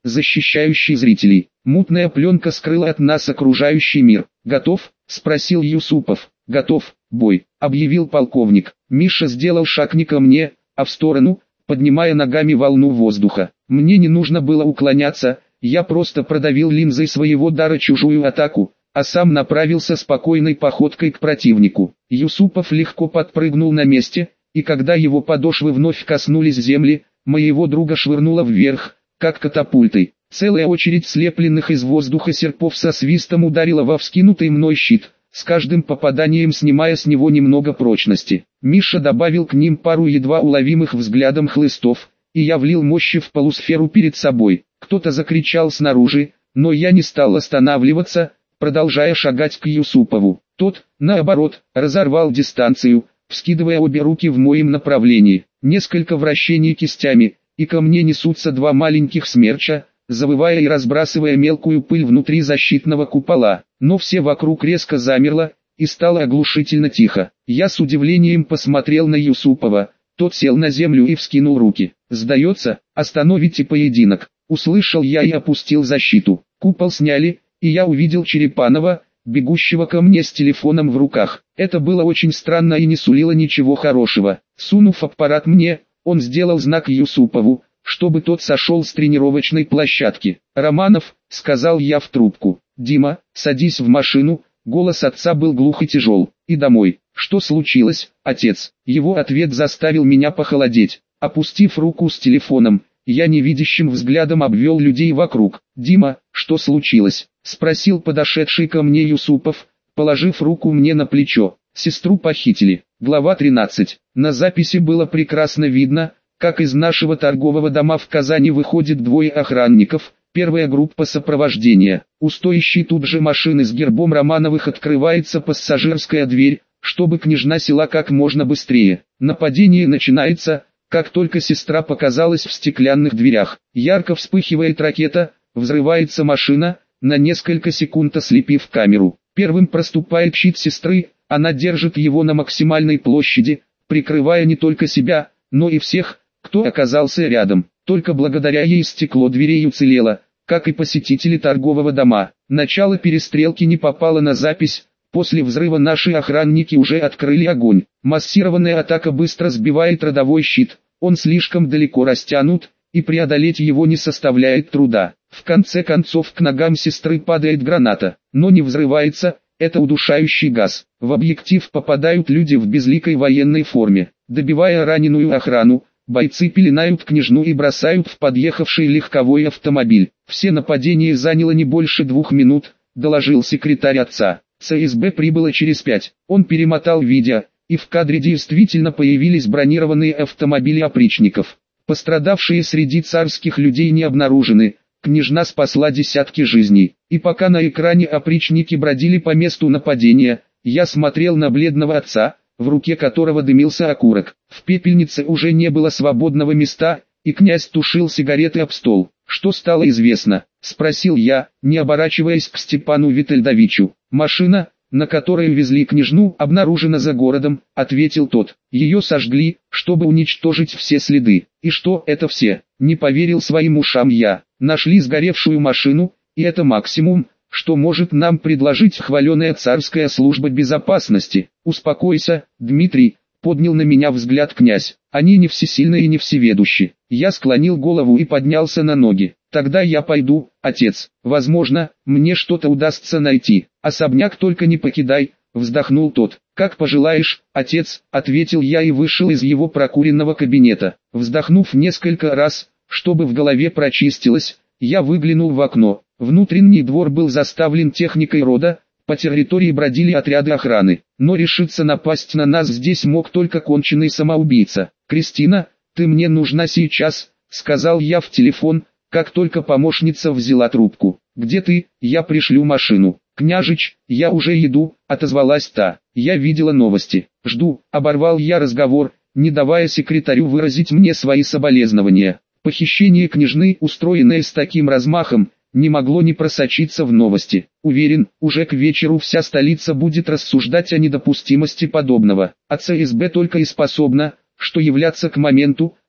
защищающий зрителей. Мутная пленка скрыла от нас окружающий мир. «Готов?» — спросил Юсупов. «Готов, бой», — объявил полковник. Миша сделал шаг не ко мне, а в сторону, поднимая ногами волну воздуха. Мне не нужно было уклоняться, я просто продавил линзой своего дара чужую атаку, а сам направился спокойной походкой к противнику. Юсупов легко подпрыгнул на месте, и когда его подошвы вновь коснулись земли, моего друга швырнуло вверх, как катапультой. Целая очередь слепленных из воздуха серпов со свистом ударила во вскинутый мной щит, с каждым попаданием снимая с него немного прочности. Миша добавил к ним пару едва уловимых взглядом хлыстов, и я влил мощи в полусферу перед собой. Кто-то закричал снаружи, но я не стал останавливаться, продолжая шагать к Юсупову. Тот, наоборот, разорвал дистанцию, вскидывая обе руки в моем направлении. Несколько вращений кистями, и ко мне несутся два маленьких смерча, завывая и разбрасывая мелкую пыль внутри защитного купола. Но все вокруг резко замерло, и стало оглушительно тихо. Я с удивлением посмотрел на Юсупова, тот сел на землю и вскинул руки. «Сдается, остановите поединок», — услышал я и опустил защиту. Купол сняли, и я увидел Черепанова, бегущего ко мне с телефоном в руках. Это было очень странно и не сулило ничего хорошего. Сунув аппарат мне, он сделал знак Юсупову, чтобы тот сошел с тренировочной площадки. «Романов», — сказал я в трубку. «Дима, садись в машину», голос отца был глух и тяжел. «И домой». «Что случилось, отец?» Его ответ заставил меня похолодеть. Опустив руку с телефоном, я невидящим взглядом обвел людей вокруг. «Дима, что случилось?» — спросил подошедший ко мне Юсупов, положив руку мне на плечо. «Сестру похитили». Глава тринадцать. На записи было прекрасно видно, как из нашего торгового дома в Казани выходит двое охранников, первая группа сопровождения. У стоящей тут же машины с гербом Романовых открывается пассажирская дверь, чтобы княжна села как можно быстрее. Нападение начинается, как только сестра показалась в стеклянных дверях. Ярко вспыхивает ракета, взрывается машина, на несколько секунд ослепив камеру. Первым проступает щит сестры, она держит его на максимальной площади, прикрывая не только себя, но и всех, кто оказался рядом. Только благодаря ей стекло дверей уцелело, как и посетители торгового дома. Начало перестрелки не попало на запись, после взрыва наши охранники уже открыли огонь. Массированная атака быстро сбивает родовой щит, он слишком далеко растянут, и преодолеть его не составляет труда. В конце концов к ногам сестры падает граната, но не взрывается, это удушающий газ. В объектив попадают люди в безликой военной форме. Добивая раненую охрану, бойцы пеленают княжну и бросают в подъехавший легковой автомобиль. Все нападения заняло не больше двух минут, доложил секретарь отца. ЦСБ прибыло через пять. Он перемотал видео, и в кадре действительно появились бронированные автомобили опричников. Пострадавшие среди царских людей не обнаружены. Княжна спасла десятки жизней. И пока на экране опричники бродили по месту нападения, я смотрел на бледного отца, в руке которого дымился окурок. В пепельнице уже не было свободного места, и князь тушил сигареты об стол. «Что стало известно?» — спросил я, не оборачиваясь к Степану Витальдовичу. «Машина, на которой везли княжну, обнаружена за городом», — ответил тот. «Ее сожгли, чтобы уничтожить все следы». «И что это все?» — не поверил своим ушам я. «Нашли сгоревшую машину, и это максимум, что может нам предложить хваленая царская служба безопасности». «Успокойся, Дмитрий», — поднял на меня взгляд князь. «Они не всесильны и не всеведущи». Я склонил голову и поднялся на ноги. «Тогда я пойду, отец. Возможно, мне что-то удастся найти. Особняк только не покидай», — вздохнул тот. «Как пожелаешь, отец», — ответил я и вышел из его прокуренного кабинета. Вздохнув несколько раз, чтобы в голове прочистилось, я выглянул в окно. Внутренний двор был заставлен техникой рода, по территории бродили отряды охраны. Но решиться напасть на нас здесь мог только конченый самоубийца. «Кристина, ты мне нужна сейчас», — сказал я в телефон, как только помощница взяла трубку. «Где ты? Я пришлю машину». «Княжич, я уже иду», — отозвалась та. «Я видела новости. Жду», — оборвал я разговор, не давая секретарю выразить мне свои соболезнования. Похищение княжны, устроенное с таким размахом, не могло не просочиться в новости. Уверен, уже к вечеру вся столица будет рассуждать о недопустимости подобного. А ЦСБ только и способна, что являться к моменту,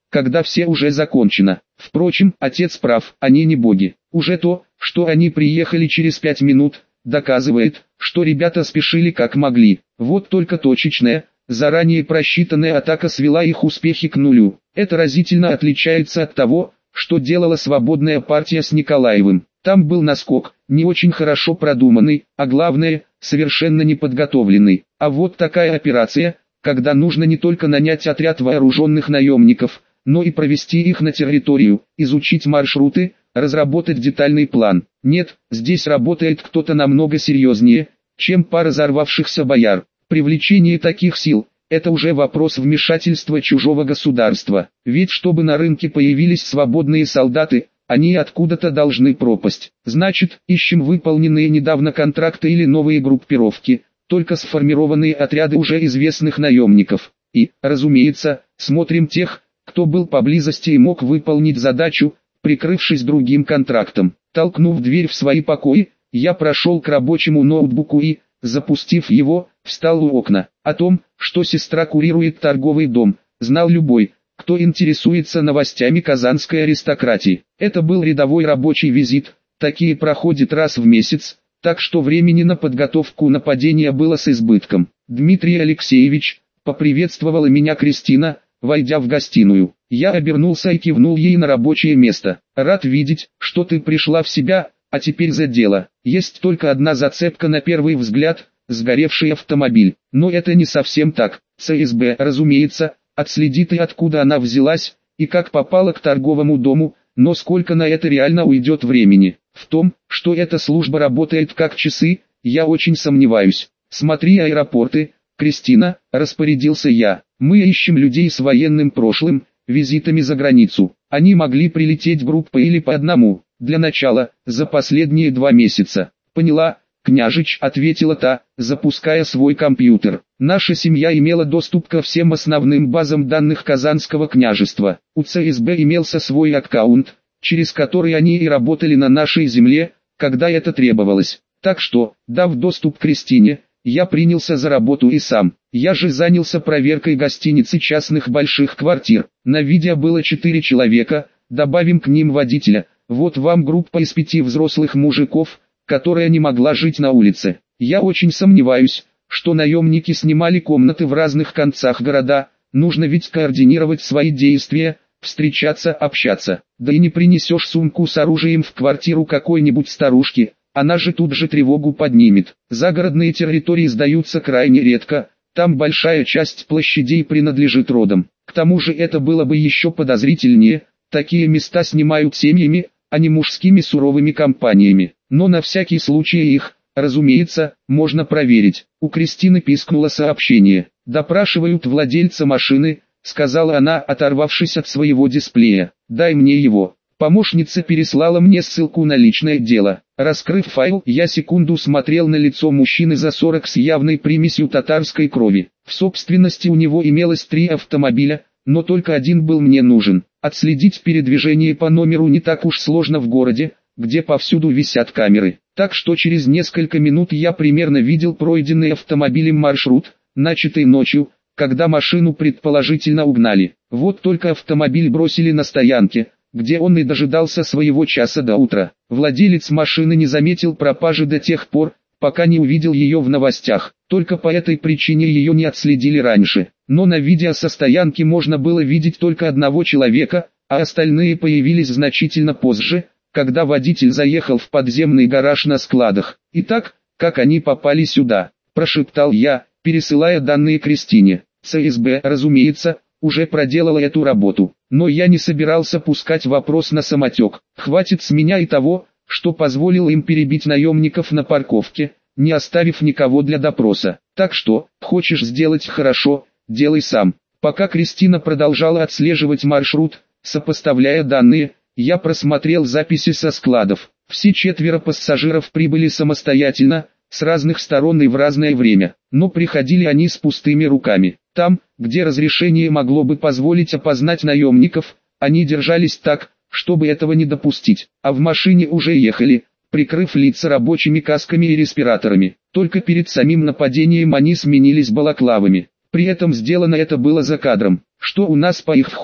когда все уже закончено. Впрочем, отец прав, они не боги. Уже то, что они приехали через пять минут, доказывает, что ребята спешили как могли. Вот только точечная, заранее просчитанная атака свела их успехи к нулю. Это разительно отличается от того, что делала свободная партия с Николаевым. Там был наскок, не очень хорошо продуманный, а главное, совершенно неподготовленный. А вот такая операция, когда нужно не только нанять отряд вооруженных наемников, но и провести их на территорию, изучить маршруты, разработать детальный план. Нет, здесь работает кто-то намного серьезнее, чем пара взорвавшихся бояр. Привлечение таких сил – это уже вопрос вмешательства чужого государства. Ведь чтобы на рынке появились свободные солдаты, они откуда-то должны пропасть. Значит, ищем выполненные недавно контракты или новые группировки, только сформированные отряды уже известных наемников. И, разумеется, смотрим тех, кто был поблизости и мог выполнить задачу, прикрывшись другим контрактом. Толкнув дверь в свои покои, я прошел к рабочему ноутбуку и, запустив его, встал у окна. О том, что сестра курирует торговый дом, знал любой, кто интересуется новостями казанской аристократии. Это был рядовой рабочий визит, такие проходят раз в месяц, так что времени на подготовку нападения было с избытком. «Дмитрий Алексеевич», — поприветствовала меня Кристина, войдя в гостиную. Я обернулся и кивнул ей на рабочее место. «Рад видеть, что ты пришла в себя, а теперь за дело. Есть только одна зацепка на первый взгляд, сгоревший автомобиль. Но это не совсем так. ЦСБ, разумеется, отследит и откуда она взялась, и как попала к торговому дому, но сколько на это реально уйдет времени. В том, что эта служба работает как часы, я очень сомневаюсь. Смотри аэропорты, Кристина, распорядился я. Мы ищем людей с военным прошлым, визитами за границу. Они могли прилететь группой или по одному. Для начала, за последние два месяца. Поняла, княжич, ответила та, запуская свой компьютер. Наша семья имела доступ ко всем основным базам данных Казанского княжества. У ЦСБ имелся свой аккаунт, через который они и работали на нашей земле, когда это требовалось. Так что, дав доступ к Кристине, я принялся за работу и сам. Я же занялся проверкой гостиниц и частных больших квартир. На видео было четыре человека, добавим к ним водителя. Вот вам группа из пяти взрослых мужиков, которая не могла жить на улице. Я очень сомневаюсь, что наемники снимали комнаты в разных концах города. Нужно ведь координировать свои действия, встречаться, общаться. Да и не принесешь сумку с оружием в квартиру какой-нибудь старушки, она же тут же тревогу поднимет. Загородные территории сдаются крайне редко, там большая часть площадей принадлежит родам. К тому же это было бы еще подозрительнее, такие места снимают семьями, а не мужскими суровыми компаниями. Но на всякий случай их, разумеется, можно проверить. У Кристины пискнуло сообщение. «Допрашивают владельца машины», — сказала она, оторвавшись от своего дисплея. «Дай мне его». Помощница переслала мне ссылку на личное дело. Раскрыв файл, я секунду смотрел на лицо мужчины за сорок с явной примесью татарской крови. В собственности у него имелось три автомобиля, но только один был мне нужен. Отследить передвижение по номеру не так уж сложно в городе, где повсюду висят камеры. Так что через несколько минут я примерно видел пройденный автомобилем маршрут, начатый ночью, когда машину предположительно угнали. Вот только автомобиль бросили на стоянке, где он и дожидался своего часа до утра. Владелец машины не заметил пропажи до тех пор, пока не увидел ее в новостях. Только по этой причине ее не отследили раньше. Но на видео со стоянки можно было видеть только одного человека, а остальные появились значительно позже, когда водитель заехал в подземный гараж на складах. «Итак, как они попали сюда?» – прошептал я, пересылая данные Кристине. ЦСБ, разумеется, уже проделала эту работу, но я не собирался пускать вопрос на самотек. Хватит с меня и того, что позволил им перебить наемников на парковке, не оставив никого для допроса. Так что, хочешь сделать хорошо, делай сам. Пока Кристина продолжала отслеживать маршрут, сопоставляя данные, я просмотрел записи со складов. Все четверо пассажиров прибыли самостоятельно, с разных сторон и в разное время, но приходили они с пустыми руками. Там, где разрешение могло бы позволить опознать наемников, они держались так, чтобы этого не допустить, а в машине уже ехали, прикрыв лица рабочими касками и респираторами. Только перед самим нападением они сменились балаклавами. При этом сделано это было за кадром. «Что у нас по их входу?»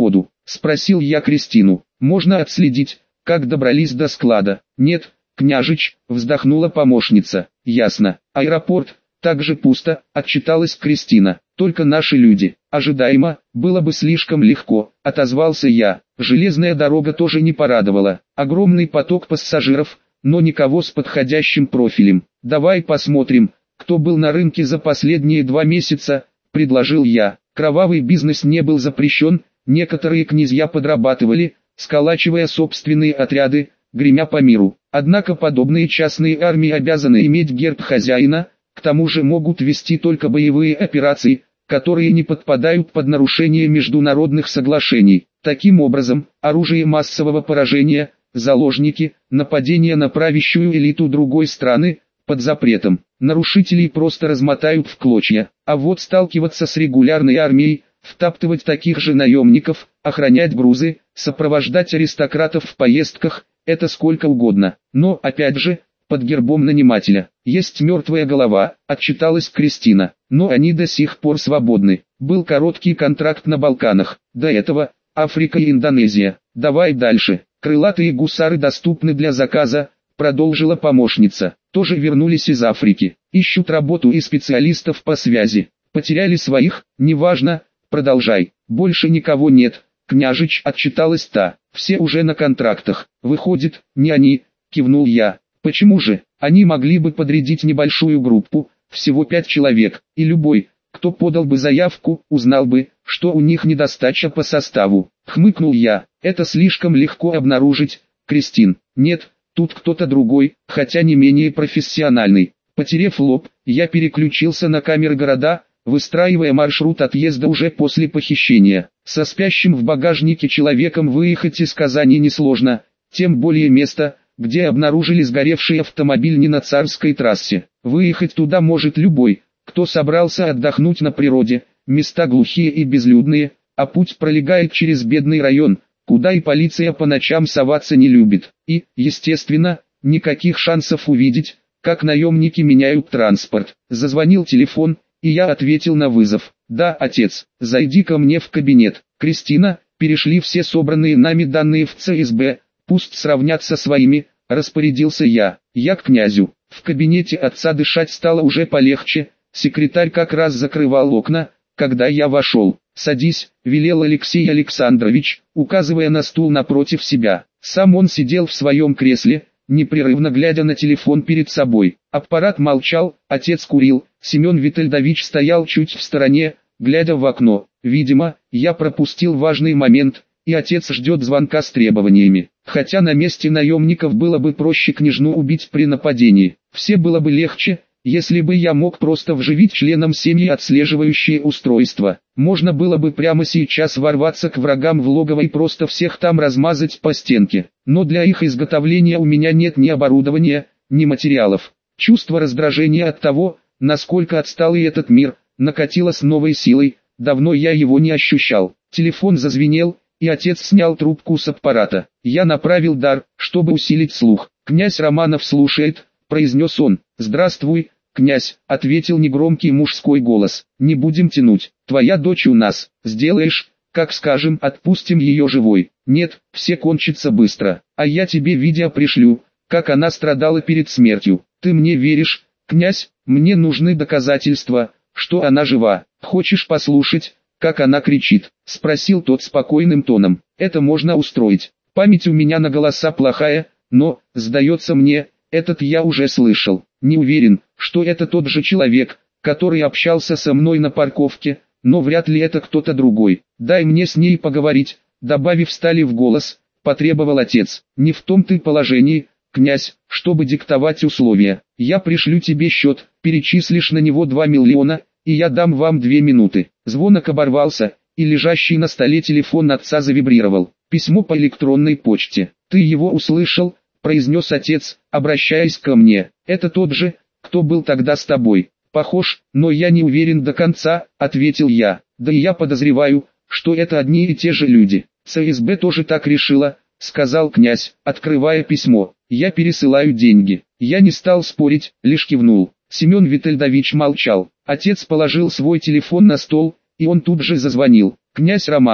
Спросил я Кристину. Можно отследить, как добрались до склада? Нет, княжич, вздохнула помощница. Ясно. Аэропорт, также пусто, отчиталась Кристина. Только наши люди. Ожидаемо, было бы слишком легко, отозвался я. Железная дорога тоже не порадовала. Огромный поток пассажиров, но никого с подходящим профилем. Давай посмотрим, кто был на рынке за последние два месяца, предложил я. Кровавый бизнес не был запрещен, некоторые князья подрабатывали, сколачивая собственные отряды, гремя по миру. Однако подобные частные армии обязаны иметь герб хозяина, к тому же могут вести только боевые операции, которые не подпадают под нарушение международных соглашений. Таким образом, оружие массового поражения, заложники, нападения на правящую элиту другой страны, под запретом. Нарушителей просто размотают в клочья. А вот сталкиваться с регулярной армией, втаптывать таких же наемников, охранять грузы, сопровождать аристократов в поездках, это сколько угодно. Но, опять же, под гербом нанимателя. Есть мертвая голова, отчиталась Кристина. Но они до сих пор свободны. Был короткий контракт на Балканах. До этого Африка и Индонезия. Давай дальше. Крылатые гусары доступны для заказа, продолжила помощница. Тоже вернулись из Африки. Ищут работу и специалистов по связи. Потеряли своих, неважно, продолжай. Больше никого нет. Княжич, отчиталась та. Все уже на контрактах. Выходит, не они, кивнул я. Почему же? Они могли бы подрядить небольшую группу, всего пять человек, и любой, кто подал бы заявку, узнал бы, что у них недостача по составу. Хмыкнул я. Это слишком легко обнаружить, Кристин. Нет, тут кто-то другой, хотя не менее профессиональный. Потерев лоб, я переключился на камеры города, выстраивая маршрут отъезда уже после похищения. Со спящим в багажнике человеком выехать из Казани несложно, тем более место, где обнаружили сгоревший автомобиль, не на Царской трассе. Выехать туда может любой, кто собрался отдохнуть на природе. Места глухие и безлюдные, а путь пролегает через бедный район, куда и полиция по ночам соваться не любит. И, естественно, никаких шансов увидеть, как наемники меняют транспорт. Зазвонил телефон, и я ответил на вызов. Да, отец, зайди ко мне в кабинет. Кристина, перешли все собранные нами данные в ЦСБ, пусть сравнятся своими, распорядился я. Я к князю. В кабинете отца дышать стало уже полегче, секретарь как раз закрывал окна, когда я вошел. «Садись», — велел Алексей Александрович, указывая на стул напротив себя. Сам он сидел в своем кресле, непрерывно глядя на телефон перед собой. Аппарат молчал, отец курил, Семен Витальдович стоял чуть в стороне, глядя в окно. Видимо, я пропустил важный момент, и отец ждет звонка с требованиями. Хотя на месте наемников было бы проще княжну убить при нападении. Все было бы легче, если бы я мог просто вживить членам семьи отслеживающее устройство. Можно было бы прямо сейчас ворваться к врагам в логово и просто всех там размазать по стенке. Но для их изготовления у меня нет ни оборудования, ни материалов. Чувство раздражения от того, насколько отсталый этот мир, накатило с новой силой. Давно я его не ощущал. Телефон зазвенел, и отец снял трубку с аппарата. Я направил дар, чтобы усилить слух. «Князь Романов слушает», — произнес он. «Здравствуй, князь», — ответил негромкий мужской голос. «Не будем тянуть. Твоя дочь у нас. Сделаешь, как скажем, отпустим ее живой. Нет, все кончится быстро. А я тебе видео пришлю, как она страдала перед смертью. Ты мне веришь, князь? Мне нужны доказательства, что она жива. Хочешь послушать, как она кричит?» — спросил тот спокойным тоном. «Это можно устроить. Память у меня на голоса плохая, но, сдается мне, этот я уже слышал. Не уверен, что это тот же человек, который общался со мной на парковке, но вряд ли это кто-то другой. Дай мне с ней поговорить», — добавив стали в голос, потребовал отец. «Не в том ты положении, князь, чтобы диктовать условия. Я пришлю тебе счет, перечислишь на него два миллиона, и я дам вам две минуты». Звонок оборвался, и лежащий на столе телефон отца завибрировал. «Письмо по электронной почте. Ты его услышал?» — произнес отец, обращаясь ко мне. «Это тот же, кто был тогда с тобой». «Похож, но я не уверен до конца», — ответил я. «Да и я подозреваю, что это одни и те же люди». «ЦСБ тоже так решила», — сказал князь, открывая письмо. «Я пересылаю деньги». Я не стал спорить, лишь кивнул. Семен Витальдович молчал. Отец положил свой телефон на стол, и он тут же зазвонил. «Князь Романов,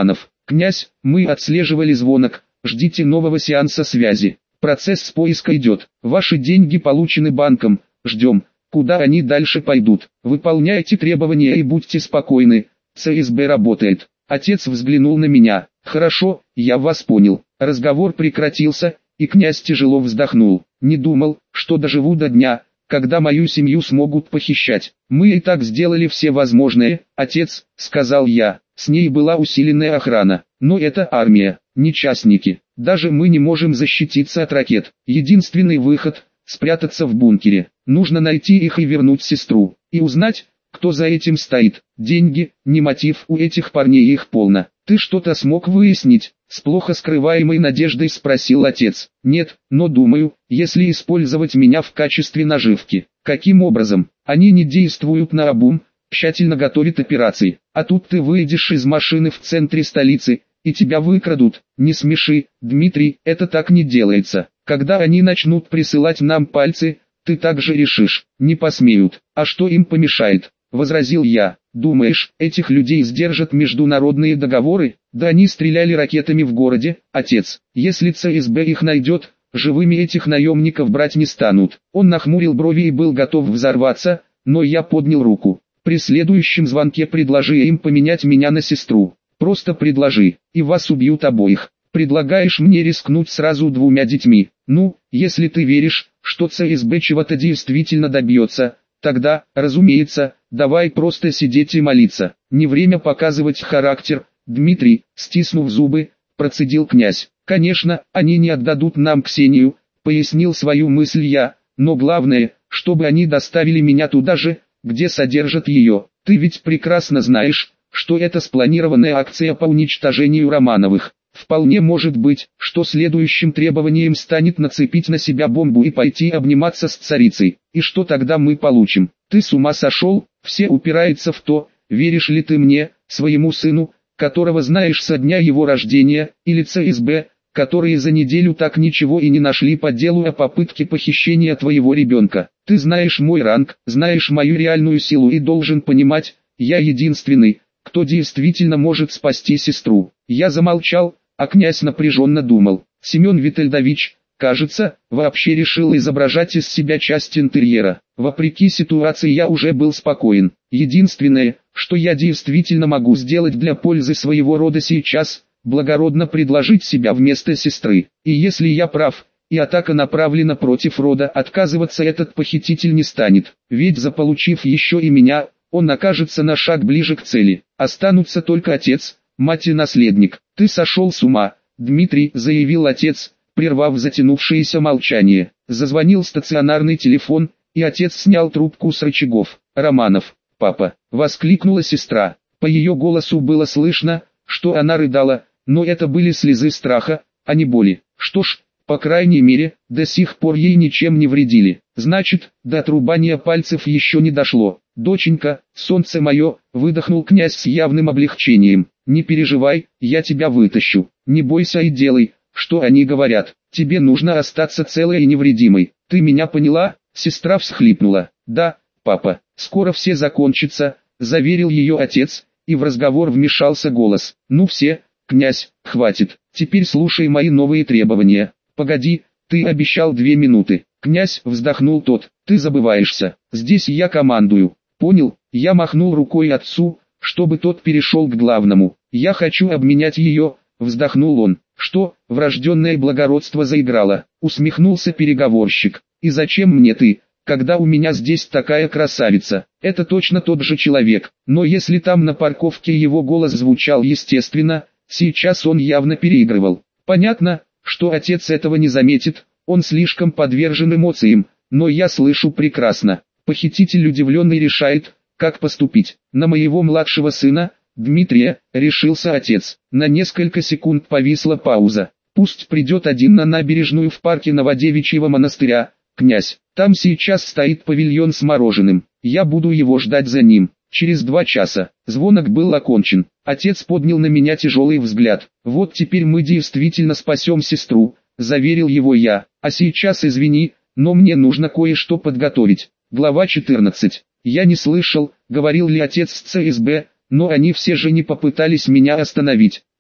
Князь, мы отслеживали звонок, ждите нового сеанса связи. Процесс поиска идет. Ваши деньги получены банком, ждем. Куда они дальше пойдут? Выполняйте требования и будьте спокойны. ЦСБ работает. Отец взглянул на меня. Хорошо, я вас понял. Разговор прекратился, и князь тяжело вздохнул. Не думал, что доживу до дня, когда мою семью смогут похищать. Мы и так сделали все возможное, отец, сказал я. С ней была усиленная охрана. Но это армия, не частники. Даже мы не можем защититься от ракет. Единственный выход – спрятаться в бункере. Нужно найти их и вернуть сестру. И узнать, кто за этим стоит. Деньги, не мотив, у этих парней их полно. Ты что-то смог выяснить? С плохо скрываемой надеждой спросил отец. Нет, но думаю, если использовать меня в качестве наживки. Каким образом? Они не действуют наобум, тщательно готовят операции. А тут ты выйдешь из машины в центре столицы, и тебя выкрадут. Не смеши, Дмитрий, это так не делается. Когда они начнут присылать нам пальцы, ты также решишь, не посмеют. А что им помешает? Возразил я. Думаешь, этих людей сдержат международные договоры? Да они стреляли ракетами в городе, отец. Если ЦСБ их найдет, живыми этих наемников брать не станут. Он нахмурил брови и был готов взорваться, но я поднял руку. При следующем звонке предложи им поменять меня на сестру. Просто предложи, и вас убьют обоих. Предлагаешь мне рискнуть сразу двумя детьми. Ну, если ты веришь, что ЦСБ чего-то действительно добьется, тогда, разумеется, давай просто сидеть и молиться. Не время показывать характер. Дмитрий, стиснув зубы, процедил князь. Конечно, они не отдадут нам Ксению, пояснил свою мысль я, но главное, чтобы они доставили меня туда же, где содержат ее. Ты ведь прекрасно знаешь, что это спланированная акция по уничтожению Романовых. Вполне может быть, что следующим требованием станет нацепить на себя бомбу и пойти обниматься с царицей. И что тогда мы получим? Ты с ума сошел? Все упирается в то, веришь ли ты мне, своему сыну, которого знаешь со дня его рождения, или ЦСБ, которые за неделю так ничего и не нашли по делу о попытке похищения твоего ребенка. Ты знаешь мой ранг, знаешь мою реальную силу и должен понимать, я единственный, кто действительно может спасти сестру. Я замолчал, а князь напряженно думал. Семен Витальдович, кажется, вообще решил изображать из себя часть интерьера. Вопреки ситуации я уже был спокоен. Единственное, что я действительно могу сделать для пользы своего рода сейчас, благородно предложить себя вместо сестры. И если я прав, и атака направлена против рода, отказываться этот похититель не станет. Ведь заполучив еще и меня, он окажется на шаг ближе к цели. Останутся только отец, мать и наследник. Ты сошел с ума, Дмитрий, заявил отец, прервав затянувшееся молчание. Зазвонил стационарный телефон, и отец снял трубку с рычагов. Романов, папа, воскликнула сестра. По ее голосу было слышно, что она рыдала, но это были слезы страха, а не боли. Что ж, по крайней мере, до сих пор ей ничем не вредили. Значит, до отрубания пальцев еще не дошло. «Доченька, солнце мое», — выдохнул князь с явным облегчением. «Не переживай, я тебя вытащу. Не бойся и делай, что они говорят. Тебе нужно остаться целой и невредимой. Ты меня поняла?» Сестра всхлипнула. «Да, папа, скоро все закончится», — заверил ее отец, и в разговор вмешался голос. «Ну все, князь, хватит. Теперь слушай мои новые требования». «Погоди, ты обещал две минуты». «Князь», — вздохнул тот, — «ты забываешься. Здесь я командую». «Понял», — я махнул рукой отцу, чтобы тот перешел к главному. «Я хочу обменять ее», — вздохнул он. «Что?» — врожденное благородство заиграло, усмехнулся переговорщик. «И зачем мне ты, когда у меня здесь такая красавица?» Это точно тот же человек, но если там на парковке его голос звучал естественно, сейчас он явно переигрывал. Понятно, что отец этого не заметит, он слишком подвержен эмоциям, но я слышу прекрасно. Похититель удивленный решает, как поступить. На моего младшего сына, Дмитрия, решился отец. На несколько секунд повисла пауза. Пусть придет один на набережную в парке Новодевичьего монастыря, князь. Там сейчас стоит павильон с мороженым. Я буду его ждать за ним. Через два часа. Звонок был окончен. Отец поднял на меня тяжелый взгляд. Вот теперь мы действительно спасем сестру, заверил его я. А сейчас извини, но мне нужно кое-что подготовить. Глава четырнадцать. Я не слышал, говорил ли отец с ЦСБ, но они все же не попытались меня остановить.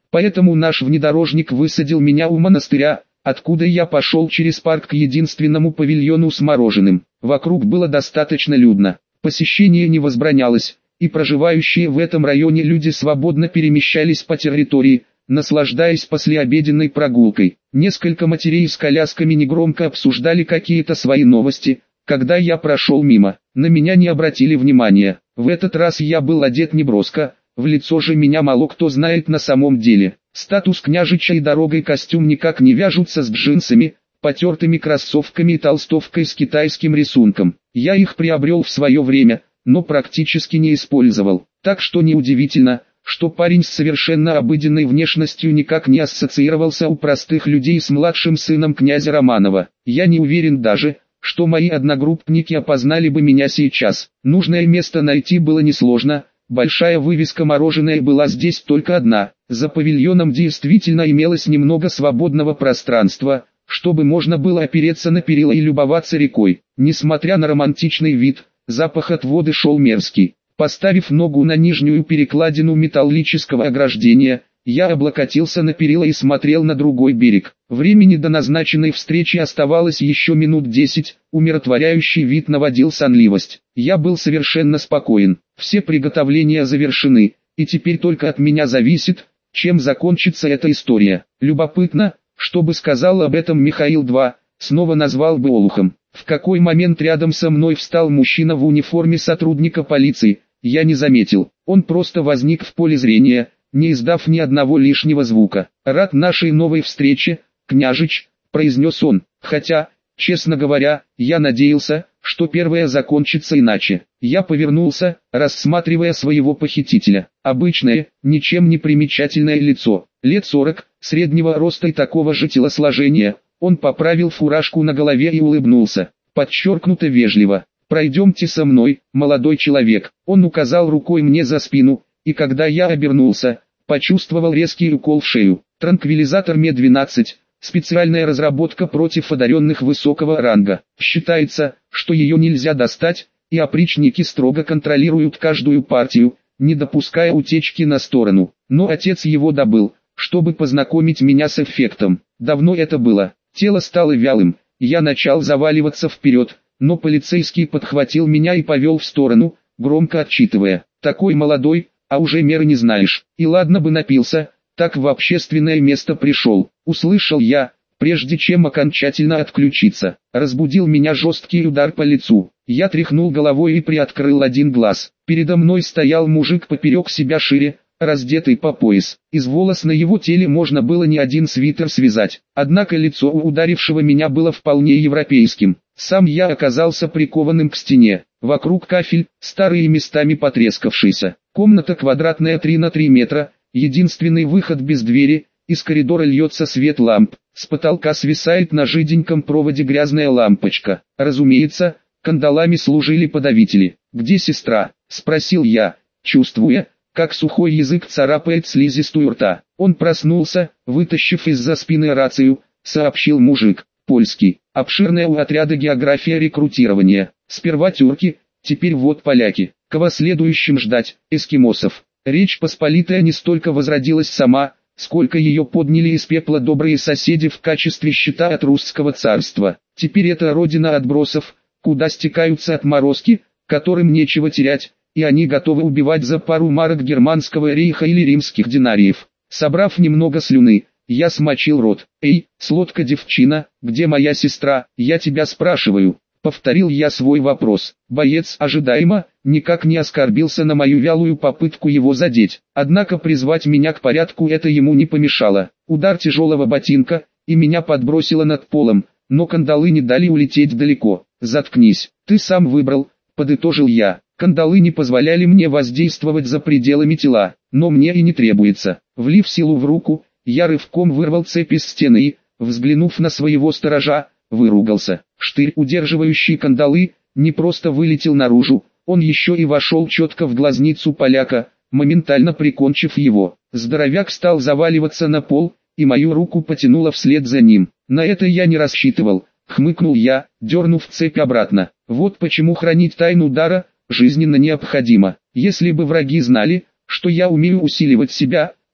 Поэтому наш внедорожник высадил меня у монастыря, откуда я пошел через парк к единственному павильону с мороженым. Вокруг было достаточно людно, посещение не возбранялось, и проживающие в этом районе люди свободно перемещались по территории, наслаждаясь послеобеденной прогулкой. Несколько матерей с колясками негромко обсуждали какие-то свои новости, когда я прошел мимо. На меня не обратили внимания. В этот раз я был одет неброско, в лицо же меня мало кто знает на самом деле. Статус княжича и дорогой костюм никак не вяжутся с джинсами, потертыми кроссовками и толстовкой с китайским рисунком. Я их приобрел в свое время, но практически не использовал. Так что неудивительно, что парень с совершенно обыденной внешностью никак не ассоциировался у простых людей с младшим сыном князя Романова. Я не уверен даже, что мои одногруппники опознали бы меня сейчас. Нужное место найти было несложно, большая вывеска «Мороженое» была здесь только одна. За павильоном действительно имелось немного свободного пространства, чтобы можно было опереться на перила и любоваться рекой. Несмотря на романтичный вид, запах от воды шел мерзкий. Поставив ногу на нижнюю перекладину металлического ограждения, я облокотился на перила и смотрел на другой берег. Времени до назначенной встречи оставалось еще минут десять, умиротворяющий вид наводил сонливость. Я был совершенно спокоен, все приготовления завершены, и теперь только от меня зависит, чем закончится эта история. Любопытно, что бы сказал об этом Михаил-два, снова назвал бы олухом. В какой момент рядом со мной встал мужчина в униформе сотрудника полиции, я не заметил. Он просто возник в поле зрения, не издав ни одного лишнего звука. «Рад нашей новой встрече, княжич», — произнес он, хотя, честно говоря, я надеялся, что первое закончится иначе. Я повернулся, рассматривая своего похитителя. Обычное, ничем не примечательное лицо, лет сорок, среднего роста и такого же телосложения. Он поправил фуражку на голове и улыбнулся, подчеркнуто вежливо. «Пройдемте со мной, молодой человек». Он указал рукой мне за спину, и когда я обернулся, почувствовал резкий укол в шею. Транквилизатор Ме двенадцать, специальная разработка против одаренных высокого ранга. Считается, что ее нельзя достать, и опричники строго контролируют каждую партию, не допуская утечки на сторону. Но отец его добыл, чтобы познакомить меня с эффектом. Давно это было. Тело стало вялым, я начал заваливаться вперед, но полицейский подхватил меня и повел в сторону, громко отчитывая: «Такой молодой, а уже меры не знаешь, и ладно бы напился, так в общественное место пришел», услышал я, прежде чем окончательно отключиться. Разбудил меня жесткий удар по лицу. Я тряхнул головой и приоткрыл один глаз. Передо мной стоял мужик поперек себя шире, раздетый по пояс. Из волос на его теле можно было не один свитер связать. Однако лицо у ударившего меня было вполне европейским. Сам я оказался прикованным к стене. Вокруг кафель, старый и местами потрескавшийся. Комната квадратная три на три метра, единственный выход без двери, из коридора льется свет ламп. С потолка свисает на жиденьком проводе грязная лампочка. Разумеется, кандалами служили подавители. «Где сестра?» – спросил я, чувствуя, как сухой язык царапает слизистую рта. Он проснулся, вытащив из-за спины рацию, сообщил мужик. «Польский. Обширная у отряда география рекрутирования. Сперва тюрки, теперь вот поляки. Кого следующим ждать? Эскимосов». Речь Посполитая не столько возродилась сама, сколько ее подняли из пепла добрые соседи в качестве щита от русского царства. Теперь это родина отбросов, куда стекаются отморозки, которым нечего терять, и они готовы убивать за пару марок германского рейха или римских динариев. Собрав немного слюны, я смочил рот. «Эй, сладко-девчина, где моя сестра, я тебя спрашиваю?» Повторил я свой вопрос. Боец ожидаемо, никак не оскорбился на мою вялую попытку его задеть. Однако призвать меня к порядку это ему не помешало. Удар тяжелого ботинка, и меня подбросило над полом, но кандалы не дали улететь далеко. «Заткнись, ты сам выбрал», — подытожил я. Кандалы не позволяли мне воздействовать за пределами тела, но мне и не требуется. Влив силу в руку, я рывком вырвал цепь из стены и, взглянув на своего сторожа, выругался. Штырь, удерживающий кандалы, не просто вылетел наружу, он еще и вошел четко в глазницу поляка, моментально прикончив его. Здоровяк стал заваливаться на пол, и мою руку потянуло вслед за ним. На это я не рассчитывал, хмыкнул я, дернув цепь обратно. Вот почему хранить тайну дара жизненно необходимо. Если бы враги знали, что я умею усиливать себя,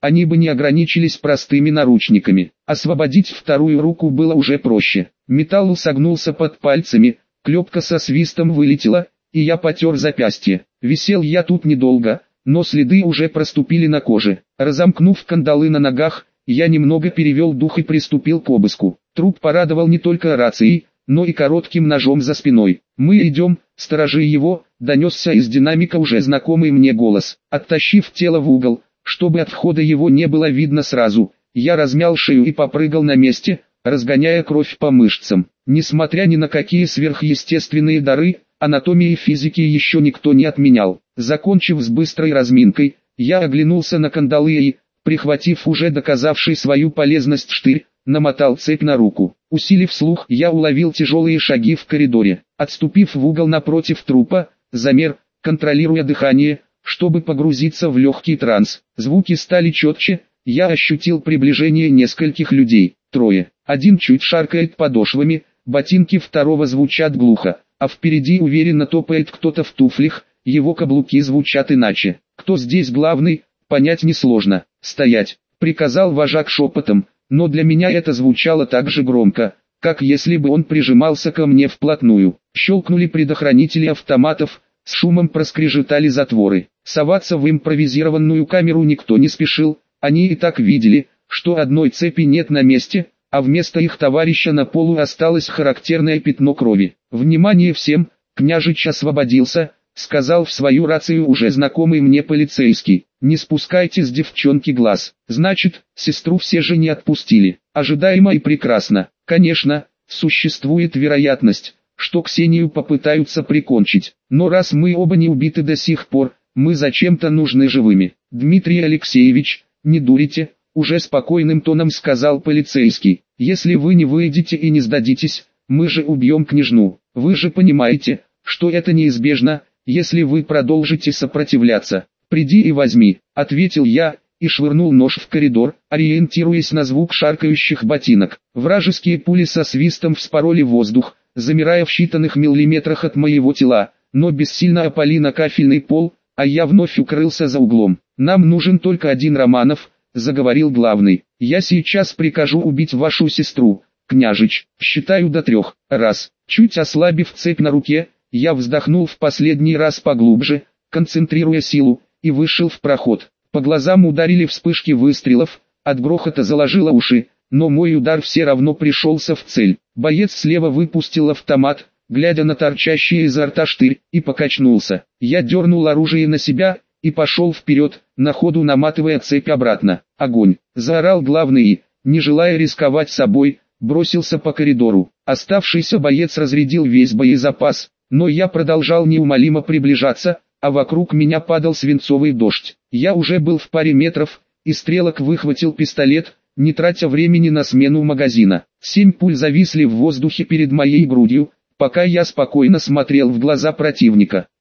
они бы не ограничились простыми наручниками. Освободить вторую руку было уже проще. Металл согнулся под пальцами, клепка со свистом вылетела, и я потер запястье. Висел я тут недолго, но следы уже проступили на коже. Разомкнув кандалы на ногах, я немного перевел дух и приступил к обыску. Труп порадовал не только рацией, но и коротким ножом за спиной. «Мы идем, сторожи его», — донесся из динамика уже знакомый мне голос. Оттащив тело в угол, чтобы от входа его не было видно сразу, я размял шею и попрыгал на месте, разгоняя кровь по мышцам. Несмотря ни на какие сверхъестественные дары, анатомии и физики еще никто не отменял. Закончив с быстрой разминкой, я оглянулся на кандалы и, прихватив уже доказавший свою полезность штырь, намотал цепь на руку. Усилив слух, я уловил тяжелые шаги в коридоре. Отступив в угол напротив трупа, замер, контролируя дыхание, чтобы погрузиться в легкий транс. Звуки стали четче, я ощутил приближение нескольких людей. Трое. Один чуть шаркает подошвами, ботинки второго звучат глухо, а впереди уверенно топает кто-то в туфлях, его каблуки звучат иначе. Кто здесь главный, понять несложно. «Стоять!» — приказал вожак шепотом, но для меня это звучало так же громко, как если бы он прижимался ко мне вплотную. Щелкнули предохранители автоматов, с шумом проскрежетали затворы. Соваться в импровизированную камеру никто не спешил, они и так видели, что одной цепи нет на месте, а вместо их товарища на полу осталось характерное пятно крови. «Внимание всем, княжич освободился», — сказал в свою рацию уже знакомый мне полицейский. «Не спускайте с девчонки глаз». Значит, сестру все же не отпустили. Ожидаемо и прекрасно. Конечно, существует вероятность, что Ксению попытаются прикончить. Но раз мы оба не убиты до сих пор, мы зачем-то нужны живыми. «Дмитрий Алексеевич, не дурите», — уже спокойным тоном сказал полицейский. «Если вы не выйдете и не сдадитесь, мы же убьем княжну. Вы же понимаете, что это неизбежно, если вы продолжите сопротивляться». «Приди и возьми», — ответил я, и швырнул нож в коридор, ориентируясь на звук шаркающих ботинок. Вражеские пули со свистом вспороли воздух, замирая в считанных миллиметрах от моего тела, но бессильно опали на кафельный пол, а я вновь укрылся за углом. «Нам нужен только один Романов», — заговорил главный. «Я сейчас прикажу убить вашу сестру, княжич. Считаю до трех. Раз». Чуть ослабив цепь на руке, я вздохнул в последний раз поглубже, концентрируя силу, и вышел в проход. По глазам ударили вспышки выстрелов, от грохота заложило уши, но мой удар все равно пришелся в цель. Боец слева выпустил автомат, глядя на торчащий изо рта штырь, и покачнулся. Я дернул оружие на себя, и пошел вперед, на ходу наматывая цепь обратно. «Огонь!» — заорал главный и, не желая рисковать собой, бросился по коридору. Оставшийся боец разрядил весь боезапас, но я продолжал неумолимо приближаться, а вокруг меня падал свинцовый дождь. Я уже был в паре метров, и стрелок выхватил пистолет, не тратя времени на смену магазина. Семь пуль зависли в воздухе перед моей грудью, пока я спокойно смотрел в глаза противника.